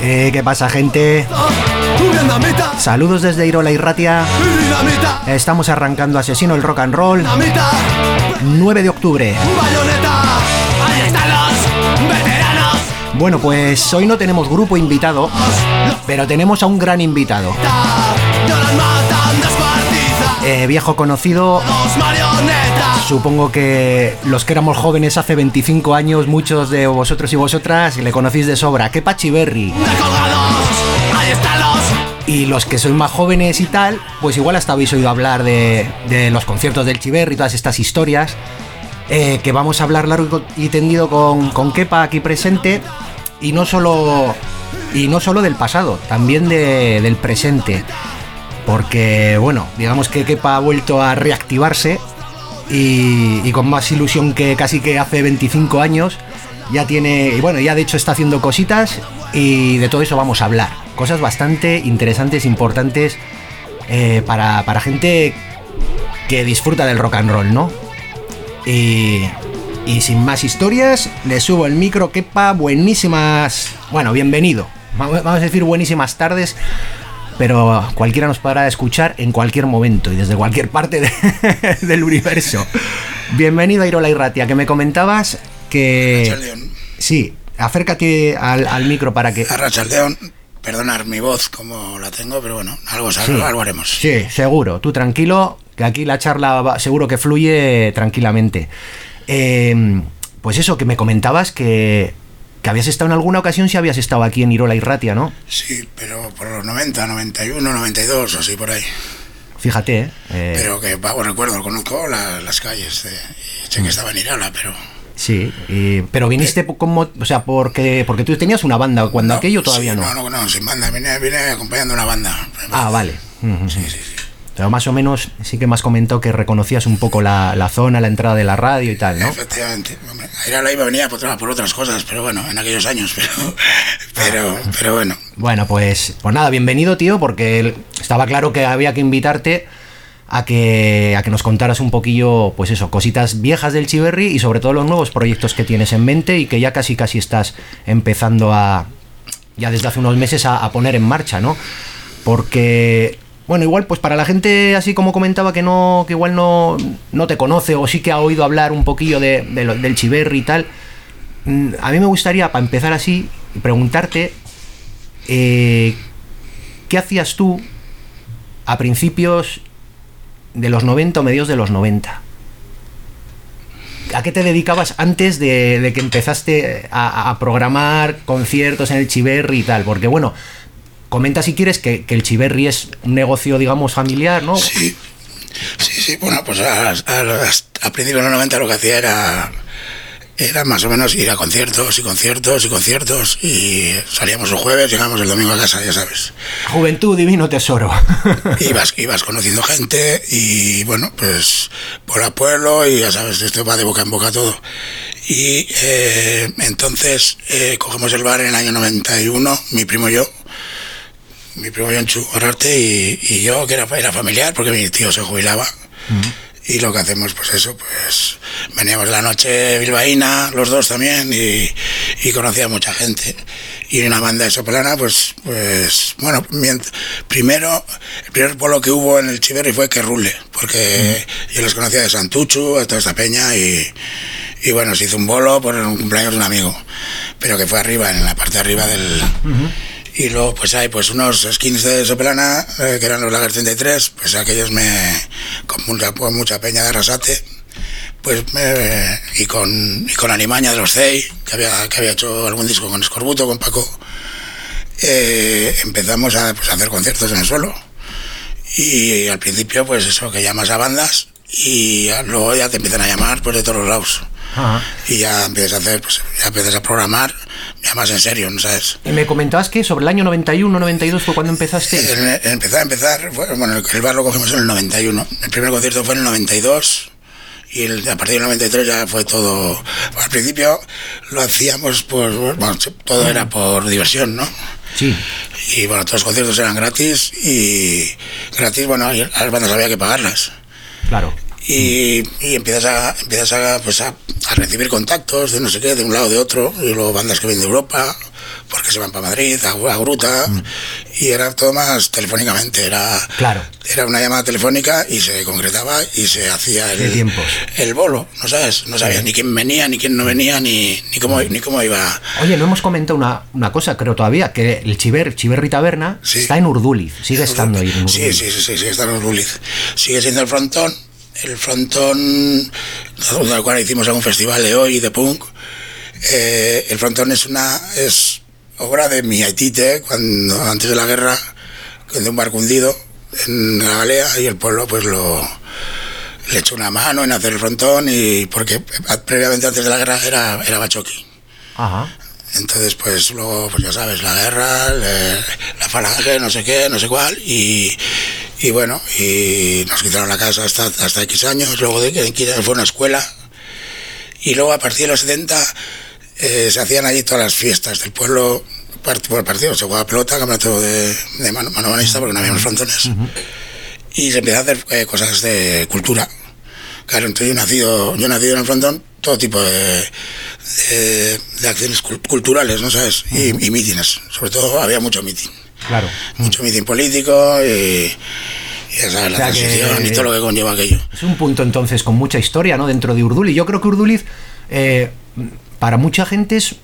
¿Qué pasa, gente? Saludos desde Irola y Ratia. Estamos arrancando Asesino el Rock and Roll. 9 de octubre. Bueno, pues hoy no tenemos grupo invitado, pero tenemos a un gran invitado. Viejo conocido. Supongo que los que éramos jóvenes hace 25 años, muchos de vosotros y vosotras le conocéis de sobra. Kepa Chiverri. Y los que sois más jóvenes y tal, pues igual hasta habéis oído hablar de los conciertos del Chiverri y todas estas historias. Que vamos a hablar largo y tendido con Kepa aquí presente. Y no solo del pasado, también del presente. Porque, bueno, digamos que Kepa ha vuelto a reactivarse. Y con más ilusión que casi que hace 25 años. Ya tiene, y bueno, ya de hecho está haciendo cositas. Y de todo eso vamos a hablar. Cosas bastante interesantes, importantes para gente que disfruta del rock and roll, ¿no? Y sin más historias, le subo el micro. Kepa, buenísimas... Bueno, bienvenido. Vamos a decir buenísimas tardes. Pero cualquiera nos podrá escuchar en cualquier momento y desde cualquier parte del universo. Bienvenido a Irola y Ratia, que me comentabas que... Arrachaldeón. Sí, acércate al micro para que... Arrachaldeón, perdonar mi voz como la tengo, pero bueno, algo haremos. Sí, seguro, tú tranquilo, que aquí la charla seguro que fluye tranquilamente. Pues eso, que me comentabas que habías estado en alguna ocasión, si habías estado aquí en Irola y Ratia, ¿no? Sí, pero por los 90, 91, 92 o así por ahí. Fíjate, Pero que vago recuerdo, conozco las calles, sé que estaba en Irola, pero... Sí, pero viniste como, o sea, porque tú tenías una banda cuando aquello todavía sí, no. No, sin banda, vine acompañando una banda. Ah, vale. Sí. Pero más o menos sí que me has comentado que reconocías un poco la zona, la entrada de la radio y tal, ¿no? Efectivamente. A Irola iba a venir por otras cosas, pero bueno, en aquellos años, pero bueno. Bueno, pues nada, bienvenido, tío, porque estaba claro que había que invitarte a que nos contaras un poquillo, pues eso, cositas viejas del Chiverri y sobre todo los nuevos proyectos que tienes en mente y que ya casi estás empezando ya desde hace unos meses a poner en marcha, ¿no? Porque, bueno, igual pues para la gente así como comentaba que igual no te conoce o sí que ha oído hablar un poquillo del Chiverri y tal, a mí me gustaría, para empezar así, preguntarte ¿qué hacías tú a principios de los 90 o medios de los 90? ¿A qué te dedicabas antes de que empezaste a programar conciertos en el Chiverri y tal? Porque bueno, comenta si quieres que el Chiverri es un negocio, digamos, familiar, ¿no? Sí, bueno, pues a principios de los 90 lo que hacía era más o menos ir a conciertos y salíamos el jueves, llegábamos el domingo a casa, ya sabes. Juventud, divino tesoro. Ibas conociendo gente y bueno, pues pueblo a pueblo y ya sabes, esto va de boca en boca todo. Y entonces cogemos el bar en el año 91, mi primo Jonchu Ararte y yo, que era familiar porque mi tío se jubilaba. Y lo que hacemos, pues eso, pues veníamos de la noche bilbaína, los dos también, y conocía a mucha gente. Y una banda de soplana, pues bueno, el primer bolo que hubo en el Chiverri fue Que Rule, porque yo los conocía de Santuchu, a toda esta peña, y bueno, se hizo un bolo por un cumpleaños de un amigo, pero que fue arriba, en la parte de arriba del... Y luego pues hay pues unos skins de Soplana, que eran los Lager 33, pues aquellos con mucha peña de Arrasate, pues y con Animaña de los CEI, que había hecho algún disco con Escorbuto, con Paco, empezamos a hacer conciertos en el suelo. Y al principio pues eso, que llamas a bandas y luego ya te empiezan a llamar pues de todos los lados. Ajá. Y ya empiezas a programar ya más en serio, ¿no sabes? Y me comentabas que sobre el año 91, 92 fue cuando empezaste. Empezar, bueno, el bar lo cogimos en el 91. El primer concierto fue en el 92 y a partir del 93 ya fue todo. Al principio lo hacíamos todo era por diversión, ¿no? Sí. Y bueno, todos los conciertos eran gratis bueno, y a las bandas había que pagarlas. Claro. Y empiezas a recibir contactos de no sé qué, de un lado de otro, y luego bandas que vienen de Europa, porque se van para Madrid, a Gruta, y era todo más telefónicamente, era una llamada telefónica y se concretaba y se hacía el bolo, no sabes, no sabías ni quién venía, ni quién no venía, ni cómo iba. Oye, no hemos comentado una cosa, creo todavía, que el Chiverri Taberna está en Urduliz, sigue estando ahí en Urduliz. Sí, está en Urduliz. Sigue siendo el frontón, del cual hicimos algún festival de hoy de punk. El frontón es obra de Miaitite, cuando antes de la guerra, de un barco hundido en la galea, y el pueblo pues le echó una mano en hacer el frontón, y porque previamente antes de la guerra era Bachoqui. Ajá. Entonces pues luego, pues ya sabes, la guerra, la falange, no sé qué, no sé cuál, y bueno, y nos quitaron la casa hasta X años. Luego de que fue una escuela, y luego a partir de los 70 se hacían allí todas las fiestas del pueblo por el partido, se jugaba pelota, campeonato de manomanista, porque no había los frontones, y se empezó a hacer cosas de cultura. Claro, entonces yo nacido en el frontón, todo tipo de acciones culturales, ¿no sabes? Y mítines, sobre todo había mucho mítin. Claro. Mucho mítin político y ya sabes, la transición y todo lo que conlleva aquello. Es un punto entonces con mucha historia, ¿no? Dentro de Urduliz. Yo creo que Urduliz, para mucha gente es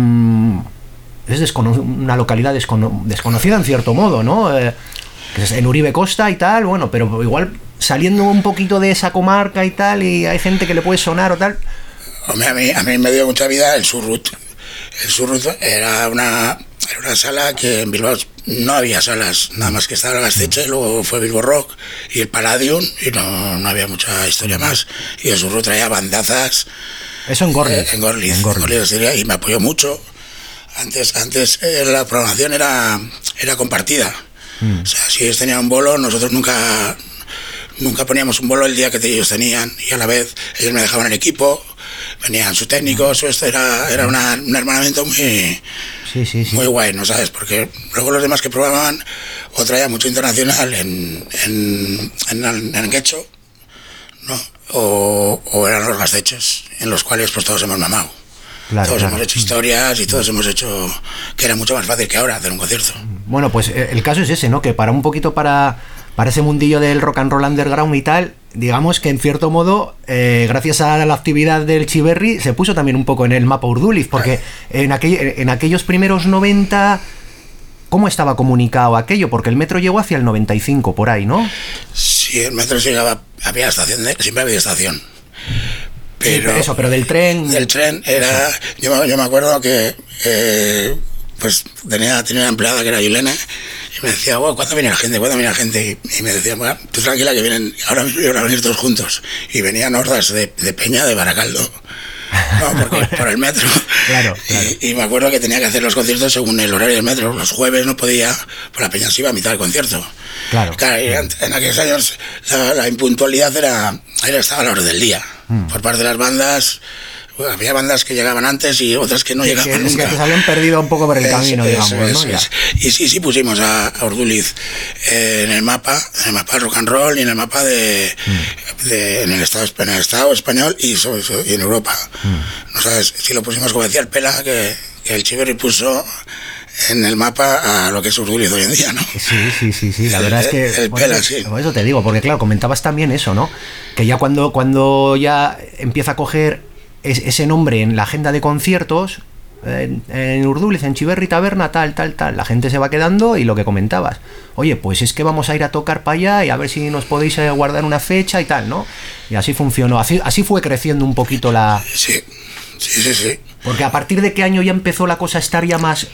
una localidad desconocida en cierto modo, ¿no? Que es en Uribe Costa y tal, bueno, pero igual saliendo un poquito de esa comarca y tal, y hay gente que le puede sonar o tal. Hombre, a mí me dio mucha vida el Surrut. El Surrut era una sala que en Bilbao no había salas, nada más que estaba la Gazteche, luego fue Bilbo Rock y el Palladium, y no había mucha historia más. Y el Surrut traía bandazas. Eso en Gorliz. En Gorliz, y me apoyó mucho. Antes la programación era compartida. O sea, si ellos tenían un bolo, nosotros nunca poníamos un bolo el día que ellos tenían, y a la vez ellos me dejaban el equipo, venían sus técnicos, esto era un hermanamiento muy guay, ¿no sabes? Porque luego los demás que probaban o traían mucho internacional en quecho, ¿no? O eran los gaztechos, en los cuales pues todos hemos mamado. Todos hemos hecho historias y todos hemos hecho que era mucho más fácil que ahora hacer un concierto. Bueno, pues el caso es ese, ¿no? Que para ese mundillo del rock and roll underground y tal, digamos que en cierto modo, gracias a la actividad del Chiverri, se puso también un poco en el mapa Urduliz, porque en aquellos primeros 90, ¿cómo estaba comunicado aquello? Porque el metro llegó hacia el 95, por ahí, ¿no? Sí, el metro llegaba, había estación, siempre había estación. Pero, sí, pero del tren... Del tren era... Yo me acuerdo que pues tenía una empleada que era Yulena, y me decía, wow, ¿cuándo viene la gente? Y me decía, bueno, tú tranquila que vienen, ahora mismo iban a venir todos juntos. Y venían hordas de Peña de Baracaldo. No, porque por el metro. Claro. Y me acuerdo que tenía que hacer los conciertos según el horario del metro. Los jueves no podía, pues la peña se iba a mitad del concierto. Claro. En aquellos años la impuntualidad estaba a la hora del día. Por parte de las bandas. Bueno, había bandas que llegaban antes y otras que no llegaban nunca. Que se habían perdido un poco por el camino, digamos, ¿no? Y sí pusimos a Urduliz en el mapa rock and roll, y en el mapa en el Estado español y en Europa. ¿No sabes? Si lo pusimos, como decía el Pela, que el Chiverri puso en el mapa a lo que es Urduliz hoy en día, ¿no? Sí. La verdad es que... El Pela, sí. Por eso te digo, porque claro, comentabas también eso, ¿no? Que ya cuando ya empieza a coger ese nombre en la agenda de conciertos, en Urduliz, en Chiverri Taberna, tal, la gente se va quedando, y lo que comentabas, oye, pues es que vamos a ir a tocar para allá y a ver si nos podéis guardar una fecha y tal, ¿no? Y así funcionó, así fue creciendo un poquito la... Sí. Porque a partir de qué año ya empezó la cosa a estar ya más...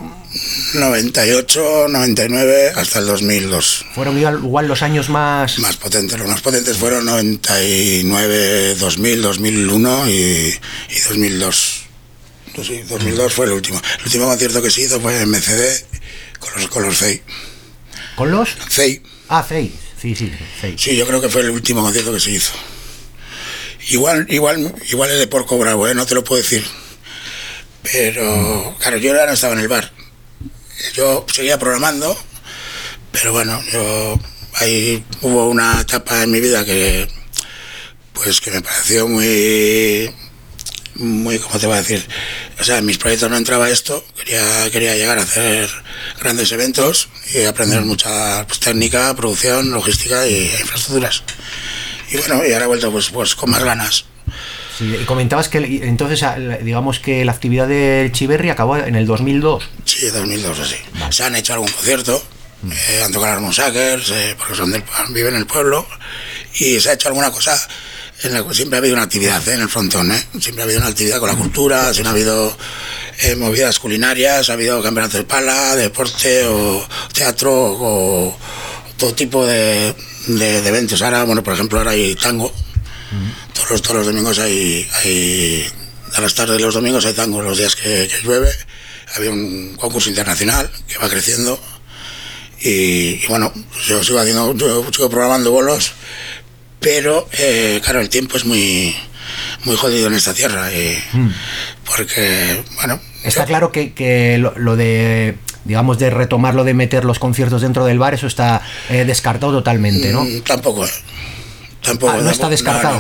98, 99, hasta el 2002. Fueron igual los años más... Más potentes. Los más potentes fueron 99, 2000, 2001 y 2002. Sí, 2002 fue el último. El último concierto que se hizo fue en MCD con los FEI. ¿Con los? FEI. Ah, FEI. Sí, FEI. Sí, yo creo que fue el último concierto que se hizo. Igual el de Porco Bravo, no te lo puedo decir. Pero, claro, yo ya no estaba en el bar. Yo seguía programando, pero bueno, ahí hubo una etapa en mi vida que me pareció muy, ¿cómo te voy a decir? o sea, en mis proyectos no entraba esto, quería llegar a hacer grandes eventos y aprender mucha técnica, producción, logística y infraestructuras. Y bueno, y ahora he vuelto pues con más ganas. Sí, y comentabas que entonces, digamos que la actividad del Chiverri acabó en el 2002. Sí, 2002, así. Vale. Se han hecho algún concierto, han tocado los Monsakers, porque viven en el pueblo, y se ha hecho alguna cosa. Siempre ha habido una actividad en el frontón, siempre ha habido una actividad con la cultura, siempre ha habido movidas culinarias, ha habido campeonatos de pala, deporte o teatro o todo tipo de eventos. Ahora, bueno, por ejemplo, ahora hay tango. Todos los domingos hay a las tardes de los domingos hay tango, los días que llueve. Había un concurso internacional que va creciendo y bueno, yo sigo programando bolos. Pero, claro, el tiempo es muy jodido en esta tierra. Porque, bueno... Está claro que lo de, digamos, de retomar lo de meter los conciertos dentro del bar, eso está descartado totalmente, ¿no? Tampoco. No está descartado.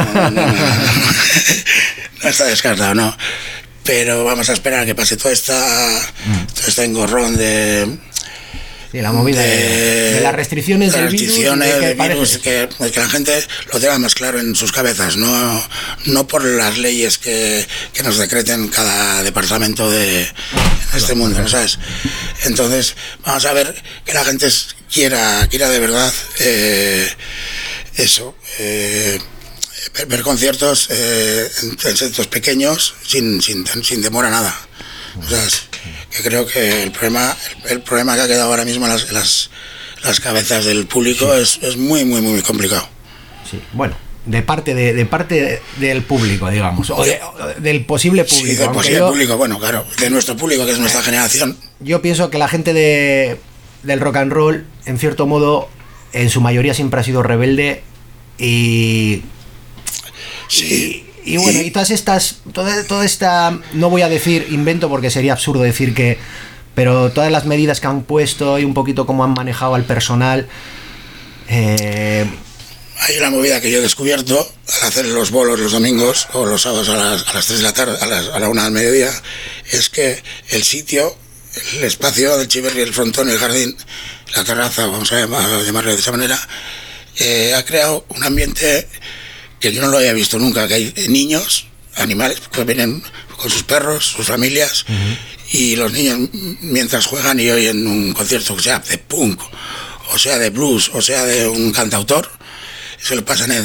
No está descartado, no. Pero vamos a esperar a que pase todo este engorrón de... Sí, la movida de las restricciones del virus, que la gente lo tenga más claro en sus cabezas, no por las leyes que nos decreten cada departamento de este mundo, ¿no sabes? Entonces, vamos a ver que la gente quiera de verdad ver conciertos en centros pequeños sin demora nada. O sea, que creo que el problema que ha quedado ahora mismo en las cabezas del público es muy complicado. Sí, bueno, de parte del público, digamos, o del posible público. Sí, del posible público, bueno, claro, de nuestro público, que es nuestra generación. Yo pienso que la gente del rock and roll, en cierto modo, en su mayoría siempre ha sido rebelde y... Sí. Y bueno, y toda esta, no voy a decir invento porque sería absurdo decir que, pero todas las medidas que han puesto y un poquito cómo han manejado al personal. Hay una movida que yo he descubierto al hacer los bolos los domingos o los sábados a las 3 de la tarde, a la 1 del mediodía, es que el sitio, el espacio del Chiverri, el frontón, el jardín, la terraza, vamos a llamarle de esa manera, ha creado un ambiente que yo no lo había visto nunca, que hay niños, animales, que vienen con sus perros, sus familias, y los niños mientras juegan y oyen un concierto, que sea de punk, o sea de blues, o sea de un cantautor, se lo pasan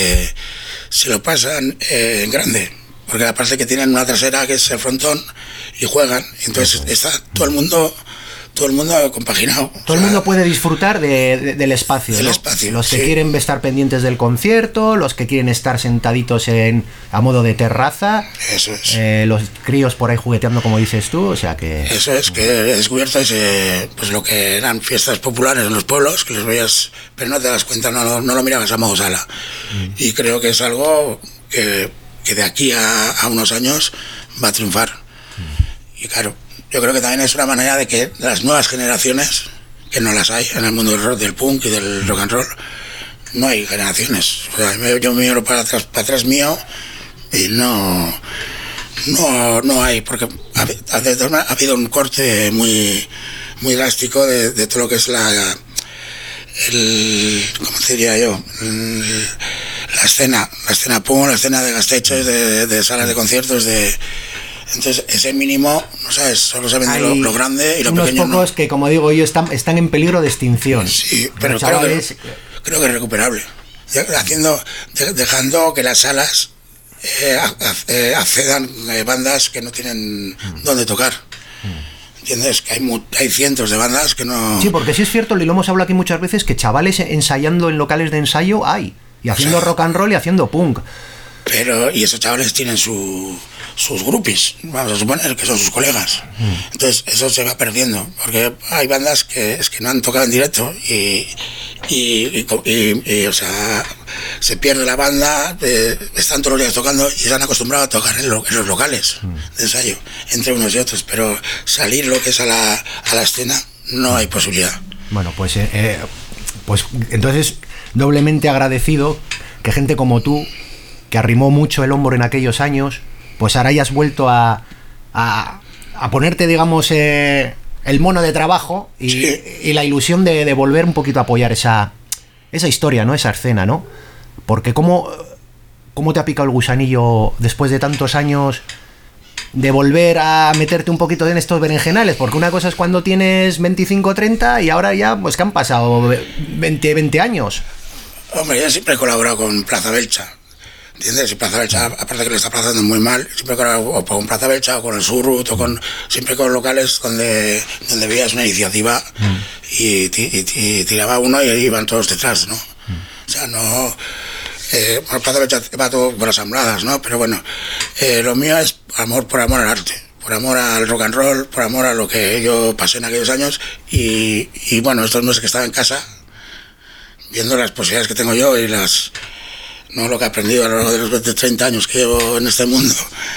en grande, porque aparte que tienen una trasera que es el frontón, y juegan, entonces está todo el mundo compaginado. Todo el mundo puede disfrutar del espacio. Del ¿no? espacio. Los que quieren estar pendientes del concierto, los que quieren estar sentaditos a modo de terraza. Eso es. Los críos por ahí jugueteando, como dices tú, o sea que... Eso es, que he descubierto pues lo que eran fiestas populares en los pueblos, que les veías, pero no te das cuenta, no lo mirabas a modo sala. Y creo que es algo que de aquí a unos años va a triunfar. Y claro, yo creo que también es una manera de que las nuevas generaciones, que no las hay en el mundo del rock, del punk y del rock and roll, no hay generaciones. O sea, yo me miro para atrás mío y no hay, porque ha habido un corte muy drástico de todo lo que es ¿cómo te diría yo? La escena punk, la escena de gastechos, de salas de conciertos, entonces ese mínimo, no sabes, solo se vende lo grande y lo pequeño. Unos pocos que, como digo yo, están en peligro de extinción. Sí, pero creo que es recuperable. Dejando que las salas accedan bandas que no tienen dónde tocar. ¿Entiendes? Que hay cientos de bandas que no... Sí, porque sí es cierto, y lo hemos hablado aquí muchas veces, que chavales ensayando en locales de ensayo hay, y haciendo rock and roll y haciendo punk. Y esos chavales tienen sus groupies, vamos a suponer que son sus colegas. Entonces eso se va perdiendo, porque hay bandas que no han tocado en directo y o sea, se pierde la banda, están todos los días tocando y se han acostumbrado a tocar en los locales de ensayo, entre unos y otros, pero salir lo que es a la escena no hay posibilidad. Bueno, pues entonces doblemente agradecido que gente como tú, que arrimó mucho el hombro en aquellos años, pues ahora hayas vuelto a a ponerte, digamos, el mono de trabajo y la ilusión de volver un poquito a apoyar esa historia, ¿no? Esa escena, ¿no? Porque ¿cómo te ha picado el gusanillo después de tantos años de volver a meterte un poquito en estos berenjenales? Porque una cosa es cuando tienes 25 o 30 y ahora ya, pues que han pasado 20 años. Hombre, yo siempre he colaborado con Plaza Belcha, ¿entiendes? Y Plaza Belcha, aparte que le está pasando muy mal, siempre he colaborado con Plaza Belcha o con el Surrut o siempre con locales donde veías una iniciativa y tiraba uno y iban todos detrás, ¿no? O sea, no... bueno, Plaza Belcha va todo por asambladas, ¿no? Pero bueno, lo mío es amor por amor al arte, por amor al rock and roll, por amor a lo que yo pasé en aquellos años y bueno, estos meses que estaba en casa, viendo las posibilidades que tengo yo y no lo que he aprendido a lo largo de los 30 años que llevo en este mundo,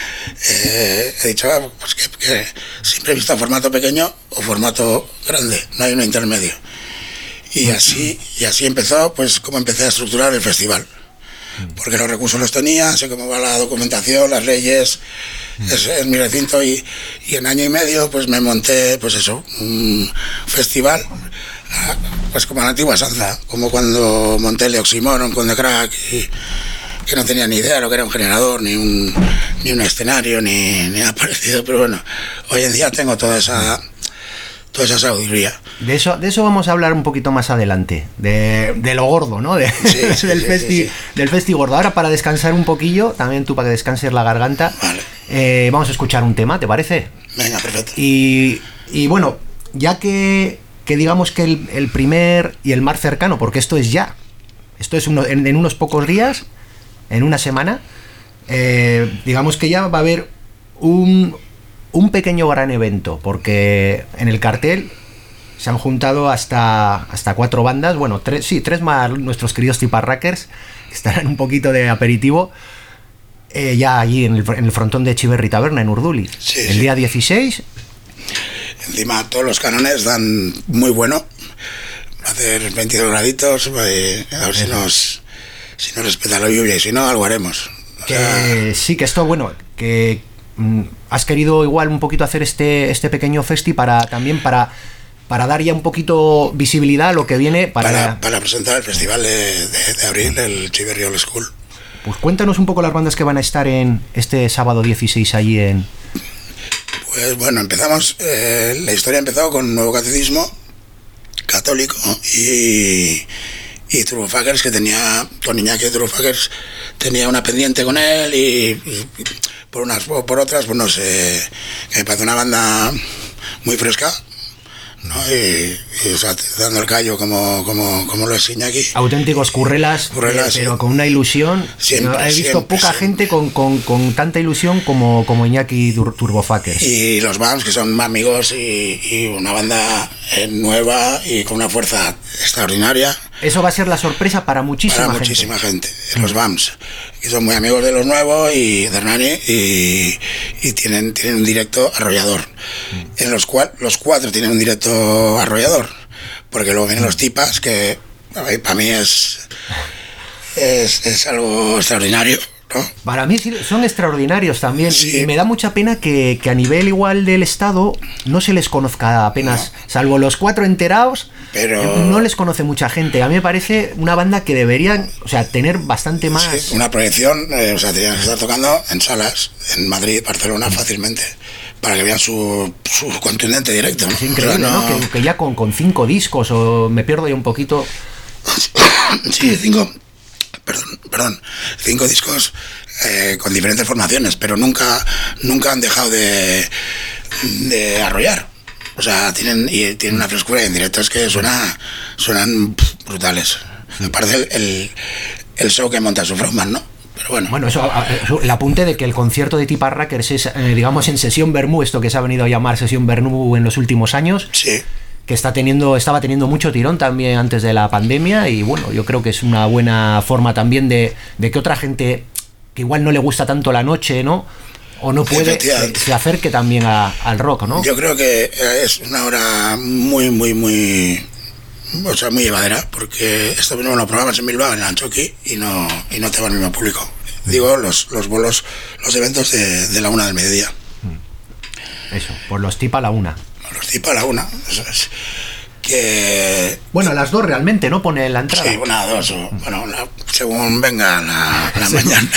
he dicho pues que siempre he visto formato pequeño o formato grande, no hay un intermedio. Y así empezó, pues como empecé a estructurar el festival. Porque los recursos los tenía, sé cómo va la documentación, las leyes, es mi recinto y en año y medio pues me monté, pues eso, un festival, pues como la antigua Sanza, como cuando monté el Oxymoron con The Crack, que no tenía ni idea de lo que era un generador, ni un escenario, ni nada parecido, pero bueno, hoy en día tengo toda esa sabiduría. De eso vamos a hablar un poquito más adelante, de lo gordo, ¿no? Del festi gordo. Ahora, para descansar un poquillo, también tú para que descanses la garganta, vale. Vamos a escuchar un tema, ¿te parece? Venga, perfecto. Y bueno, ya que digamos que el primer y el más cercano, porque esto es en unos pocos días, en una semana, digamos que ya va a haber un pequeño gran evento, porque en el cartel se han juntado hasta 4 bandas, bueno, 3 más nuestros queridos Tiparrackers, que estarán un poquito de aperitivo, ya allí en el frontón de Chiverri Taberna, en Urduliz, el día 16. Encima todos los cánones dan muy bueno, va a hacer 22 graditos, a ver si nos respeta la lluvia y si no, algo haremos. Sí, que esto, bueno, que... has querido igual un poquito hacer este pequeño festi para dar ya un poquito visibilidad a lo que viene para presentar el festival de abril, el Chiverri Old School. Pues cuéntanos un poco las bandas que van a estar en este sábado 16 allí en... Pues bueno, empezamos, la historia empezó con un nuevo catecismo católico y Turbofuckers, que tenía, con Iñaki Turbofuckers tenía una pendiente con él y por unas o por otras, pues no sé, que me parece una banda muy fresca, ¿no? Y o sea, dando el callo como lo es Iñaki. Auténticos currelas, pero sí, con una ilusión. Siempre, he visto poca gente con tanta ilusión como Iñaki Turbofuckers. Y los BAMS, que son amigos y una banda nueva y con una fuerza extraordinaria. Eso va a ser la sorpresa para muchísima gente. Los BAMS, que son muy amigos de los nuevos y de Hernani, y tienen un directo arrollador, en los cuales los 4 tienen un directo arrollador, porque luego vienen los Tipas, que para mí es algo extraordinario, ¿no? Para mí son extraordinarios también, sí. Y me da mucha pena que a nivel igual del Estado no se les conozca apenas, no. Salvo los 4 enterados, pero no les conoce mucha gente. A mí me parece una banda que deberían, o sea, tener bastante más... Sí, una proyección, o sea, tenían que estar tocando en salas, en Madrid, Barcelona, fácilmente, para que vean su contundente directo, ¿no? Es increíble, o sea, ¿no? Que ya con 5 discos, o me pierdo ya un poquito... Sí, 5 discos con diferentes formaciones, pero nunca han dejado de arrollar. O sea, tienen una frescura en directos que suenan brutales. Me parece el show que monta su frontman, ¿no? Pero bueno, eso, el apunte de que el concierto de Tiparrackers es, digamos, en sesión Bermú, esto que se ha venido a llamar sesión Bermú en los últimos años. Sí. Que estaba teniendo mucho tirón también antes de la pandemia, y bueno, yo creo que es una buena forma también de que otra gente que igual no le gusta tanto la noche, ¿no? O no puede, se acerque también al rock, ¿no? Yo creo que es una hora muy, o sea, muy llevadera, porque esto mismo lo probamos en Bilbao, en el Anchoqui, y no te va el mismo público. Digo, los bolos, los eventos de la 1 del mediodía. Eso, por los TIP a la 1. Los TIP a la 1, eso es. Que... Bueno, las 2 realmente, ¿no? Pone en la entrada. Sí, 1 2, bueno, según venga la mañana.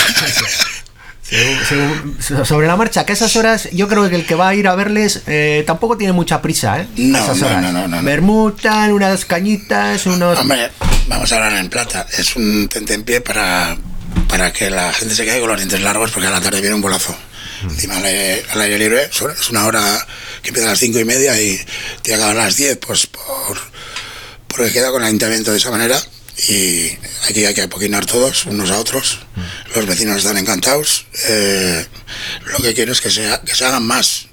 Sobre la marcha, que a esas horas yo creo que el que va a ir a verles tampoco tiene mucha prisa, ¿eh? No, a esas horas. No. Bermutan, unas cañitas, unos... Hombre, vamos a hablar en plata. Es un tentempié para que la gente se quede con los dientes largos, porque a la tarde viene un bolazo. Encima al aire libre es una hora que empieza a las 5:30 y tiene que acabar a las 10, pues porque queda con el ayuntamiento de esa manera. Y aquí hay que apoquinar todos, unos a otros. Los vecinos están encantados. Lo que quiero es que se hagan más,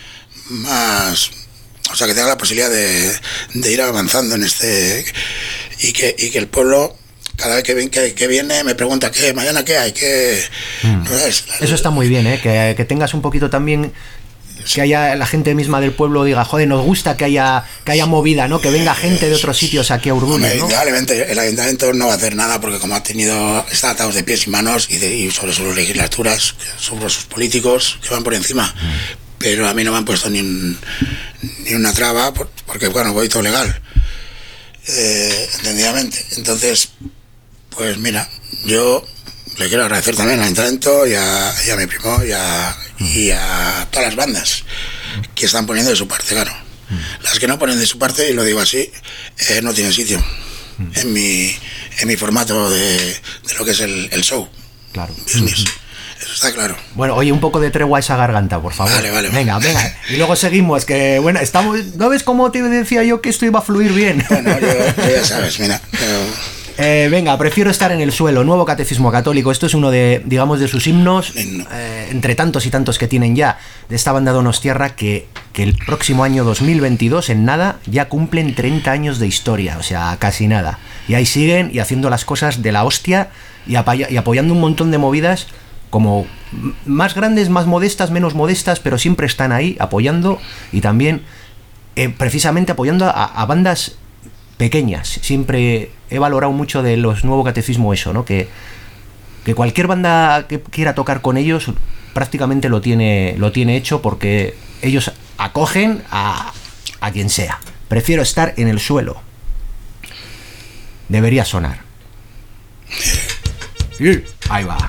o sea, que tenga la posibilidad de ir avanzando en este, y que el pueblo, cada vez que viene, me pregunta mañana qué hay, ¿no es? Eso está muy bien, que tengas un poquito también, que haya la gente misma del pueblo diga, joder, nos gusta que haya movida, ¿no? Que venga gente de otros sitios aquí a Urduliz, ¿no? Indudablemente el ayuntamiento no va a hacer nada, porque como está atados de pies y manos y sobre sus legislaturas, sobre sus políticos que van por encima. Pero a mí no me han puesto ni una traba, porque bueno, voy todo legal, entendidamente. Entonces, pues mira, yo le quiero agradecer también al ayuntamiento y a mi primo y a todas las bandas que están poniendo de su parte, claro. Las que no ponen de su parte, y lo digo así, no tienen sitio en mi formato de lo que es el show. Claro. Business. Eso está claro. Bueno, oye, un poco de tregua a esa garganta, por favor. Vale. Venga. Y luego seguimos, que bueno, estamos... ¿No ves cómo te decía yo que esto iba a fluir bien? Bueno, yo ya sabes, mira... venga, prefiero estar en el suelo. Nuevo Catecismo Católico. Esto es uno de, digamos, de sus himnos, entre tantos y tantos que tienen ya, de esta banda donostiarra, que el próximo año 2022, en nada, ya cumplen 30 años de historia. O sea, casi nada. Y ahí siguen y haciendo las cosas de la hostia y apoyando un montón de movidas, como más grandes, más modestas, menos modestas, pero siempre están ahí apoyando, y también precisamente apoyando a bandas pequeñas. Siempre he valorado mucho de los Nuevo Catecismo eso, ¿no? Que cualquier banda que quiera tocar con ellos prácticamente lo tiene hecho, porque ellos acogen a quien sea. Prefiero estar en el suelo. Debería sonar. Sí, ahí va.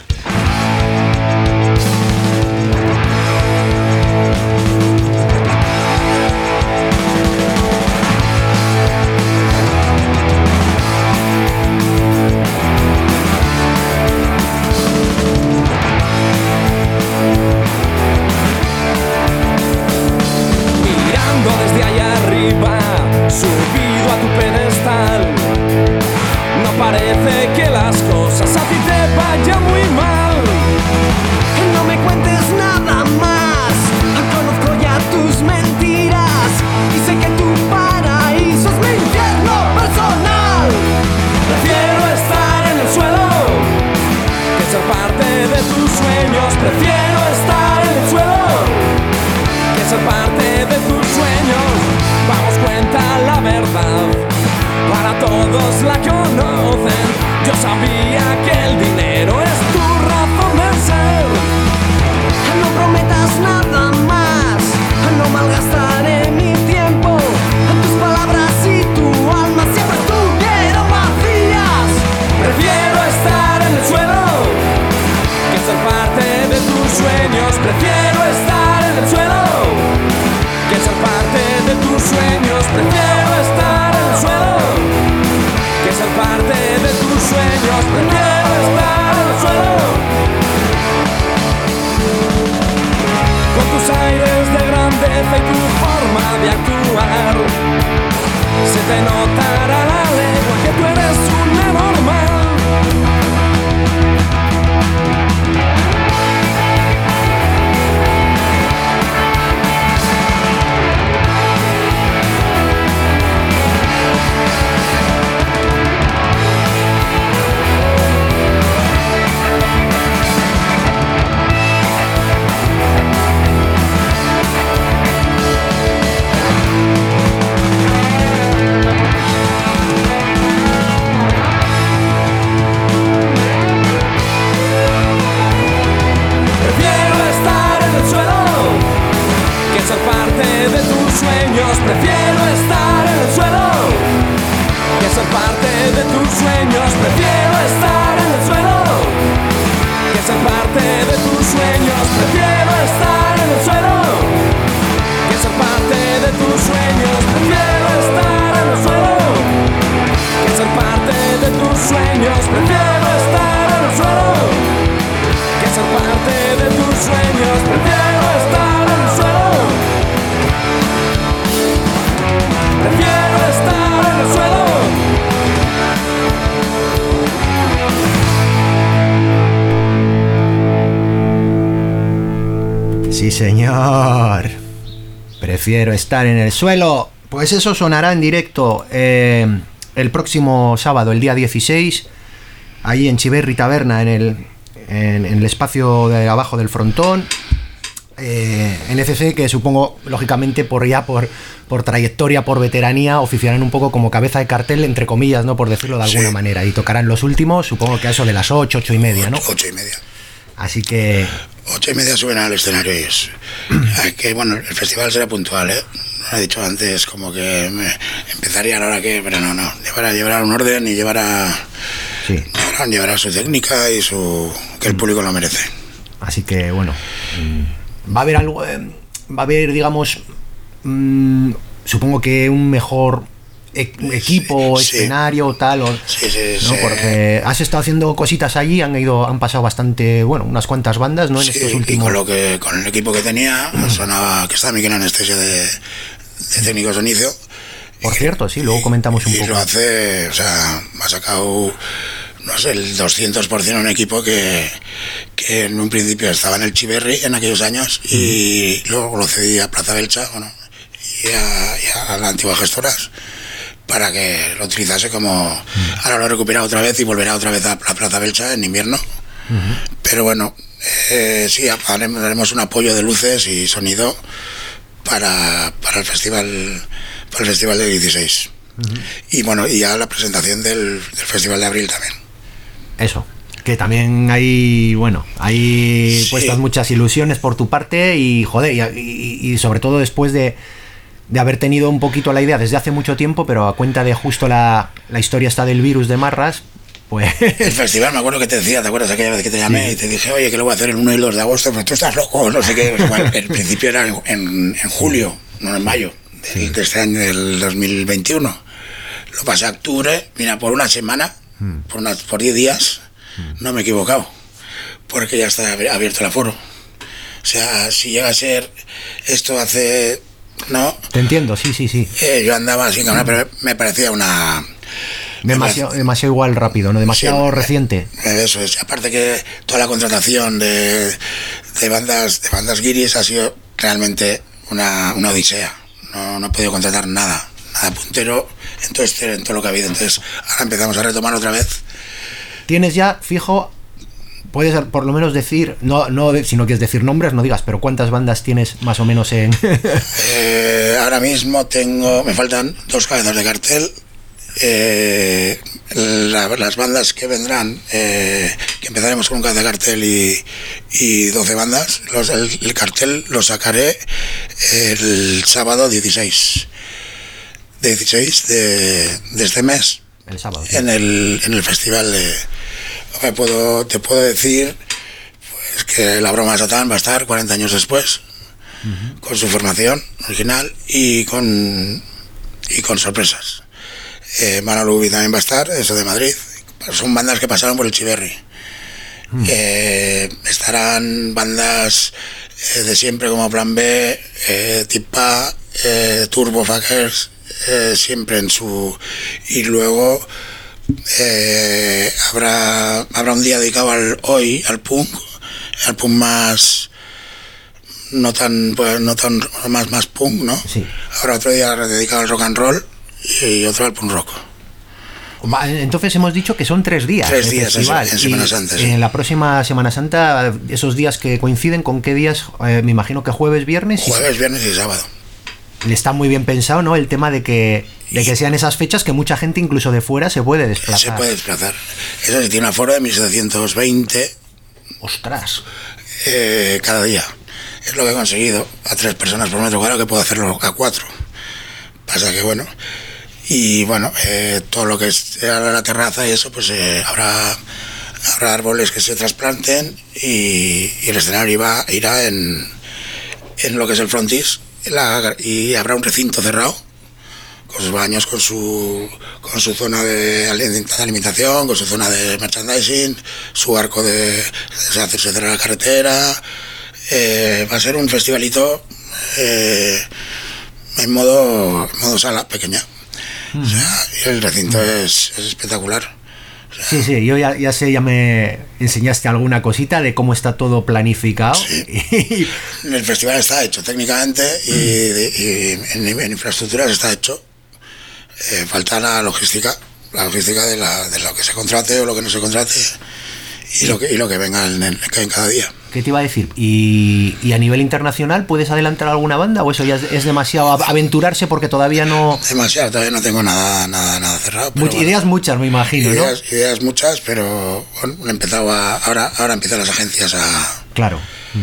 Desde allá arriba, subido a tu pedestal, no parece que las cosas a ti te vayan muy mal. No me cuentes nada más, conozco ya tus mentiras y sé que tu paraíso es mi infierno personal. Prefiero estar en el suelo que ser parte de tus sueños. Prefiero estar en el suelo que ser parte de tus sueños. Vamos, cuenta la verdad, para todos la conocen. Yo sabía que el dinero es tu razón de ser. No prometas nada más, no malgastaré mi tiempo. Tus palabras y tu alma siempre estuvieron vacías. Prefiero estar en el suelo que ser parte de tus sueños. Prefiero estar en el suelo que ser parte de tus sueños. Prefiero estar en el suelo que ser parte de tus sueños. Prefiero estar en el suelo. Con tus aires de grandeza y tu forma de actuar, se te notará la lengua que tú eres un anormal. prefiero estar en el suelo que ser parte de tus sueños. Prefiero estar en el suelo que ser parte de tus sueños. Prefiero estar en el suelo que ser parte de tus sueños. Prefiero estar en el suelo que ser parte de tus sueños. Prefiero estar en el suelo que ser parte de tus sueños. Prefiero estar en el suelo. Prefiero estar en el suelo. Sí, señor. Prefiero estar en el suelo. Pues eso sonará en directo el próximo sábado, el día 16, ahí en Chiverri Taberna, en el espacio de abajo del frontón. NCC, que supongo, lógicamente, por trayectoria, por veteranía, oficiarán un poco como cabeza de cartel, entre comillas, ¿no? Por decirlo de alguna manera. Y tocarán los últimos, supongo que a eso de las 8, 8:30, ¿no? 8:30. Así que... 8:30 suben al escenario y es... que bueno, el festival será puntual, ¿eh? Lo he dicho antes, como que empezaría a la hora que... Pero no. Llevará un orden y llevará su técnica y que el público lo merece. Así que, bueno... Va a haber algo... va a haber, digamos... supongo que un mejor... equipo, escenario, tal, sí, ¿no? Porque has estado haciendo cositas allí, han pasado bastante, bueno, unas cuantas bandas, ¿no? En estos últimos... Y con el equipo que tenía, sonaba que estaba Miguel Anestesia de técnico de sonido. Por cierto, sí, luego comentamos un poco. Y lo hace, o sea, me ha sacado, no sé, el 200% un equipo que en un principio estaba en el Chiverri en aquellos años y luego lo cedí a Plaza Belcha, bueno, y a la antigua Gestoras, para que lo utilizase como... Ahora lo he recuperado otra vez y volverá otra vez a la Plaza Belcha en invierno. Pero bueno, sí, haremos un apoyo de luces y sonido para el festival del 16. Y bueno, y ya la presentación del Festival de Abril también. Eso, que también hay, bueno, hay puestas muchas ilusiones por tu parte y joder, y sobre todo después de haber tenido un poquito la idea desde hace mucho tiempo, pero a cuenta de justo la historia esta del virus de Marras, pues... El festival, me acuerdo que te decía, ¿te acuerdas aquella vez que te llamé y te dije, oye, que lo voy a hacer el 1 y el 2 de agosto? Pero tú estás loco, no sé qué. Bueno, el principio era en julio, no en mayo, de este año, del 2021. Lo pasé a octubre, mira, por una semana, por 10 días, no me he equivocado, porque ya está abierto el aforo. O sea, si llega a ser esto hace... ¿No? Te entiendo, sí. Yo andaba así, pero me parecía una... Demasiado igual rápido, ¿no? Demasiado reciente. Eso es. Aparte que toda la contratación de bandas guiris ha sido realmente una odisea. No he podido contratar nada puntero en todo lo que ha habido. Entonces ahora empezamos a retomar otra vez. Tienes ya, fijo... Puedes por lo menos decir, no si no quieres decir nombres, no digas, pero ¿cuántas bandas tienes más o menos en...? Ahora mismo me faltan 2 cabezas de cartel. Las bandas que vendrán, que empezaremos con un cabeza de cartel y 12 bandas. El cartel lo sacaré el sábado 16 de este mes. El sábado. Sí. En el festival de... Te puedo decir pues que La Broma de Satán va a estar 40 años después, con su formación original y con sorpresas. Manolo Ubi también va a estar, eso de Madrid. Son bandas que pasaron por el Chiverri. Estarán bandas de siempre como Plan B, Tipa, Turbo Fuckers, siempre en su... Y luego... habrá un día dedicado al punk más más punk, ¿no? Sí. Habrá otro día dedicado al rock and roll y otro al punk rock. Entonces hemos dicho que son 3 días. 3 días en Semana Santa. Sí. En la próxima Semana Santa, esos días que coinciden, ¿con qué días? Me imagino que jueves, viernes. Viernes y sábado. Está muy bien pensado, ¿no? El tema de que sean esas fechas que mucha gente incluso de fuera se puede desplazar. Se puede desplazar. Eso sí, tiene un aforo de 1720. ¡Ostras! Cada día. Es lo que he conseguido. A 3 personas por metro cuadrado, que puedo hacerlo a 4. Pasa que bueno, y bueno, todo lo que es la terraza y eso, pues habrá árboles que se trasplanten y el escenario irá en lo que es el frontis y habrá un recinto cerrado con sus baños, con su zona de alimentación, con su zona de merchandising, su arco se cerrará la carretera. Va a ser un festivalito en modo sala pequeña. O sea, y el recinto es espectacular. Sí, yo ya sé, ya me enseñaste alguna cosita de cómo está todo planificado. Sí. El festival está hecho técnicamente y en infraestructuras está hecho. Falta la logística de lo que se contrate o lo que no se contrate y lo que venga en cada día. ¿Qué te iba a decir? ¿Y a nivel internacional puedes adelantar alguna banda o eso ya es demasiado aventurarse porque todavía no...? Demasiado, todavía no tengo nada cerrado. Pero ideas muchas, me imagino, ¿no? Ideas muchas, pero bueno, he empezado ahora empiezan las agencias a... Claro.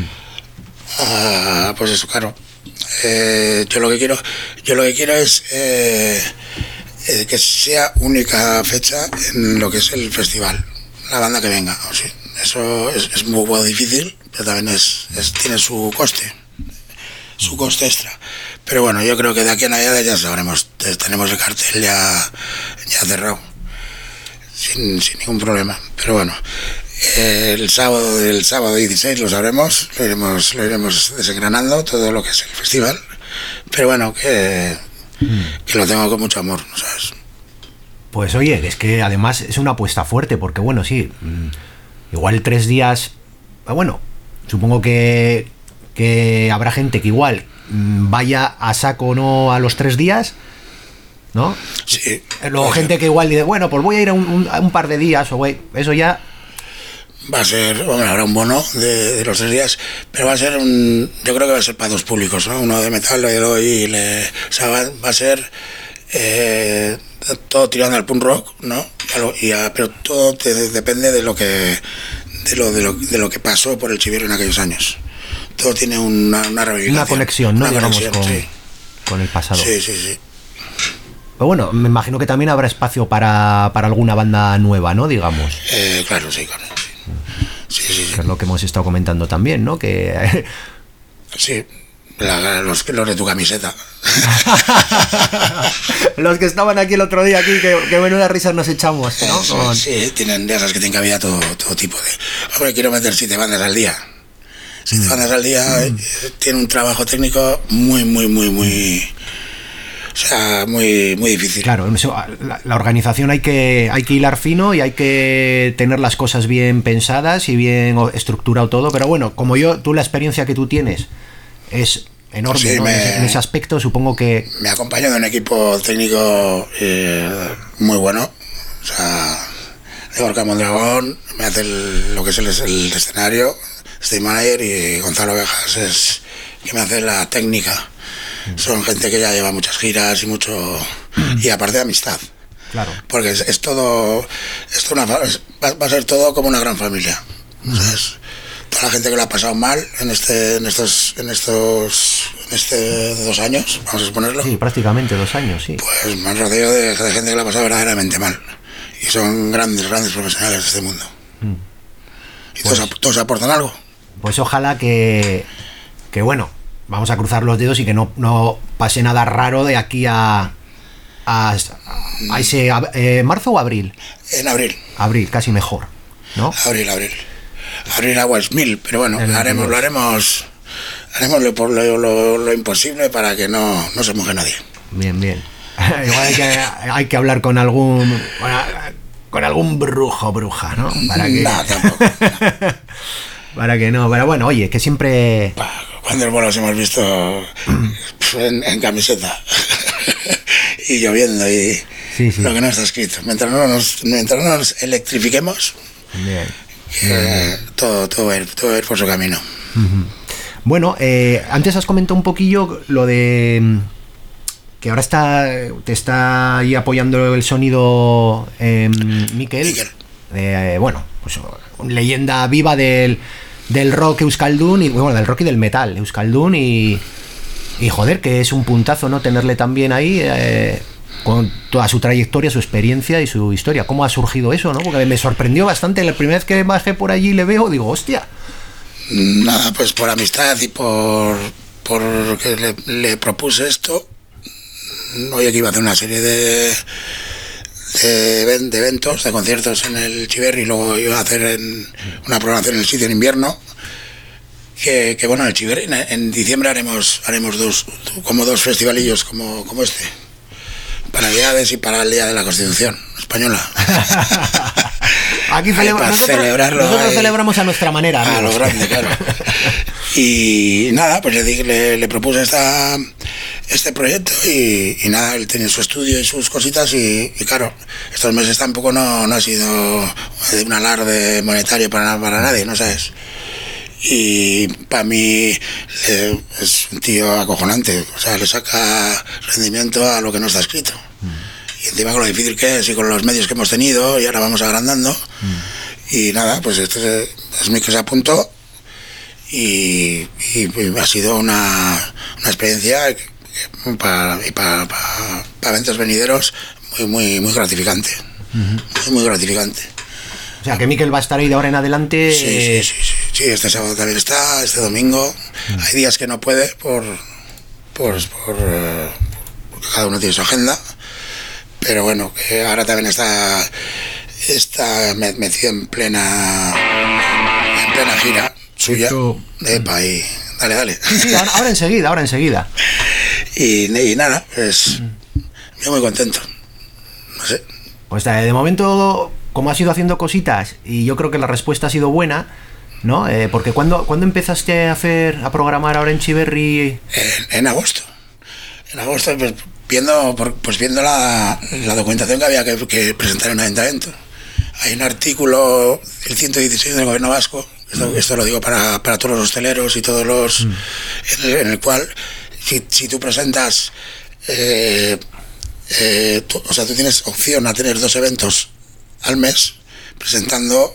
Pues eso, claro. Yo lo que quiero es que sea única fecha en lo que es el festival, la banda que venga. O sea, eso es muy difícil, pero también tiene su coste extra. Pero bueno, yo creo que de aquí a Navidad ya sabremos, tenemos el cartel ya cerrado, sin ningún problema. Pero bueno, el sábado 16 lo sabremos, lo iremos desengranando todo lo que es el festival. Pero bueno, que lo tengo con mucho amor, ¿no sabes? Pues oye, es que además es una apuesta fuerte, porque bueno, sí, igual 3 días, bueno, supongo que habrá gente que igual vaya a saco o no a los 3 días, ¿no? Sí. Luego gente que igual dice, bueno, pues voy a ir a un par de días, o eso ya... Va a ser, bueno, habrá un bono de los 3 días, pero va a ser yo creo que va a ser para 2 públicos, ¿no? Uno de metal y o sea, va a ser todo tirando al punk rock, ¿no? Pero todo depende de lo que pasó por el Chivierro en aquellos años. Todo tiene una reivindicación. Una conexión, ¿no? Digamos, con el pasado. Sí. Pero bueno, me imagino que también habrá espacio para alguna banda nueva, ¿no? Digamos. Claro, sí. Sí. Que es lo que hemos estado comentando también, ¿no? Que... Sí, los de tu camiseta. Los que estaban aquí el otro día, aquí, que menudas risas nos echamos, ¿no? Sí, tienen de esas que tienen cabida todo tipo de... Hombre, quiero meter 7 bandas al día. 7 bandas al día, tiene un trabajo técnico muy... O sea, muy difícil. Claro, la organización hay que hilar fino y hay que tener las cosas bien pensadas y bien estructurado todo, pero bueno, como tú la experiencia que tú tienes es enorme, sí, ¿no? En ese aspecto supongo que... Me acompaño de un equipo técnico muy bueno, o sea, de Gorka Mondragón, me hace lo que es el escenario, Steve Manager, y Gonzalo Bejas es que me hace la técnica. Son gente que ya lleva muchas giras y aparte de amistad. Claro. Porque es todo, va a ser todo como una gran familia. ¿Sabes? Toda la gente que lo ha pasado mal en estos 2 años, vamos a suponerlo. Sí, prácticamente 2 años, sí. Pues me han rodeado de gente que lo ha pasado verdaderamente mal. Y son grandes profesionales de este mundo. Y todos aportan algo. Pues ojalá que bueno, vamos a cruzar los dedos y que no pase nada raro de aquí a ese ¿marzo o abril? En abril. Abril, casi mejor, ¿no? Abril aguas 1000, pero bueno, lo haremos lo imposible para que no se moje nadie. Bien. Igual hay que hablar con algún brujo o bruja, ¿no? Para que... No, tampoco. Para que no, pero bueno, oye, que siempre... ¿Cuántos bolos hemos visto en camiseta? Y lloviendo y sí. Lo que no está escrito. Mientras no nos electrifiquemos, todo va a ir por su camino. Bueno, antes has comentado un poquillo lo de... que ahora te está ahí apoyando el sonido Mikel. Bueno, pues leyenda viva del rock euskaldun y bueno, del rock y del metal euskaldun y Y joder, que es un puntazo, ¿no? Tenerle también ahí con toda su trayectoria, su experiencia y su historia. ¿Cómo ha surgido eso, no? Porque me sorprendió bastante. La primera vez que bajé por allí y le veo, digo, hostia. Nada, pues por amistad y por que le propuse esto. Oye, que iba a hacer una serie de eventos, de conciertos en el Chiverri, y luego iba a hacer una programación en el sitio en invierno. Que bueno, en el Chiverri en diciembre haremos dos festivalillos como este, para Navidades y para el Día de la Constitución Española. Aquí nosotros celebramos a nuestra manera, a lo grande, claro. Y nada, pues le propuse este proyecto y nada, él tenía su estudio y sus cositas y claro, estos meses tampoco no ha sido de un alarde monetario para nadie, ¿no sabes? Y para mí es un tío acojonante, o sea, le saca rendimiento a lo que no está escrito. Y encima con lo difícil que es y con los medios que hemos tenido, y ahora vamos agrandando. Y nada, pues este es mi que se apuntó y ha sido una experiencia para eventos venideros muy gratificante. Muy gratificante. O sea, que Mikel va a estar ahí de ahora en adelante. Sí, este sábado también está, este domingo. Hay días que no puede porque cada uno tiene su agenda. Pero bueno, que ahora también está metido en plena gira suya. Epa, y dale. Sí, ahora enseguida. Y nada, pues yo muy contento. No sé. Pues de momento, como has ido haciendo cositas, y yo creo que la respuesta ha sido buena, ¿no? Porque ¿cuándo empezaste a programar ahora en Chiverri? En agosto. En agosto, pues viendo la documentación que había que presentar en el ayuntamiento. Hay un artículo, el 116 del Gobierno Vasco, esto lo digo para todos los hosteleros y todos los... en el cual, si tú presentas... tú tienes opción a tener 2 eventos al mes, presentando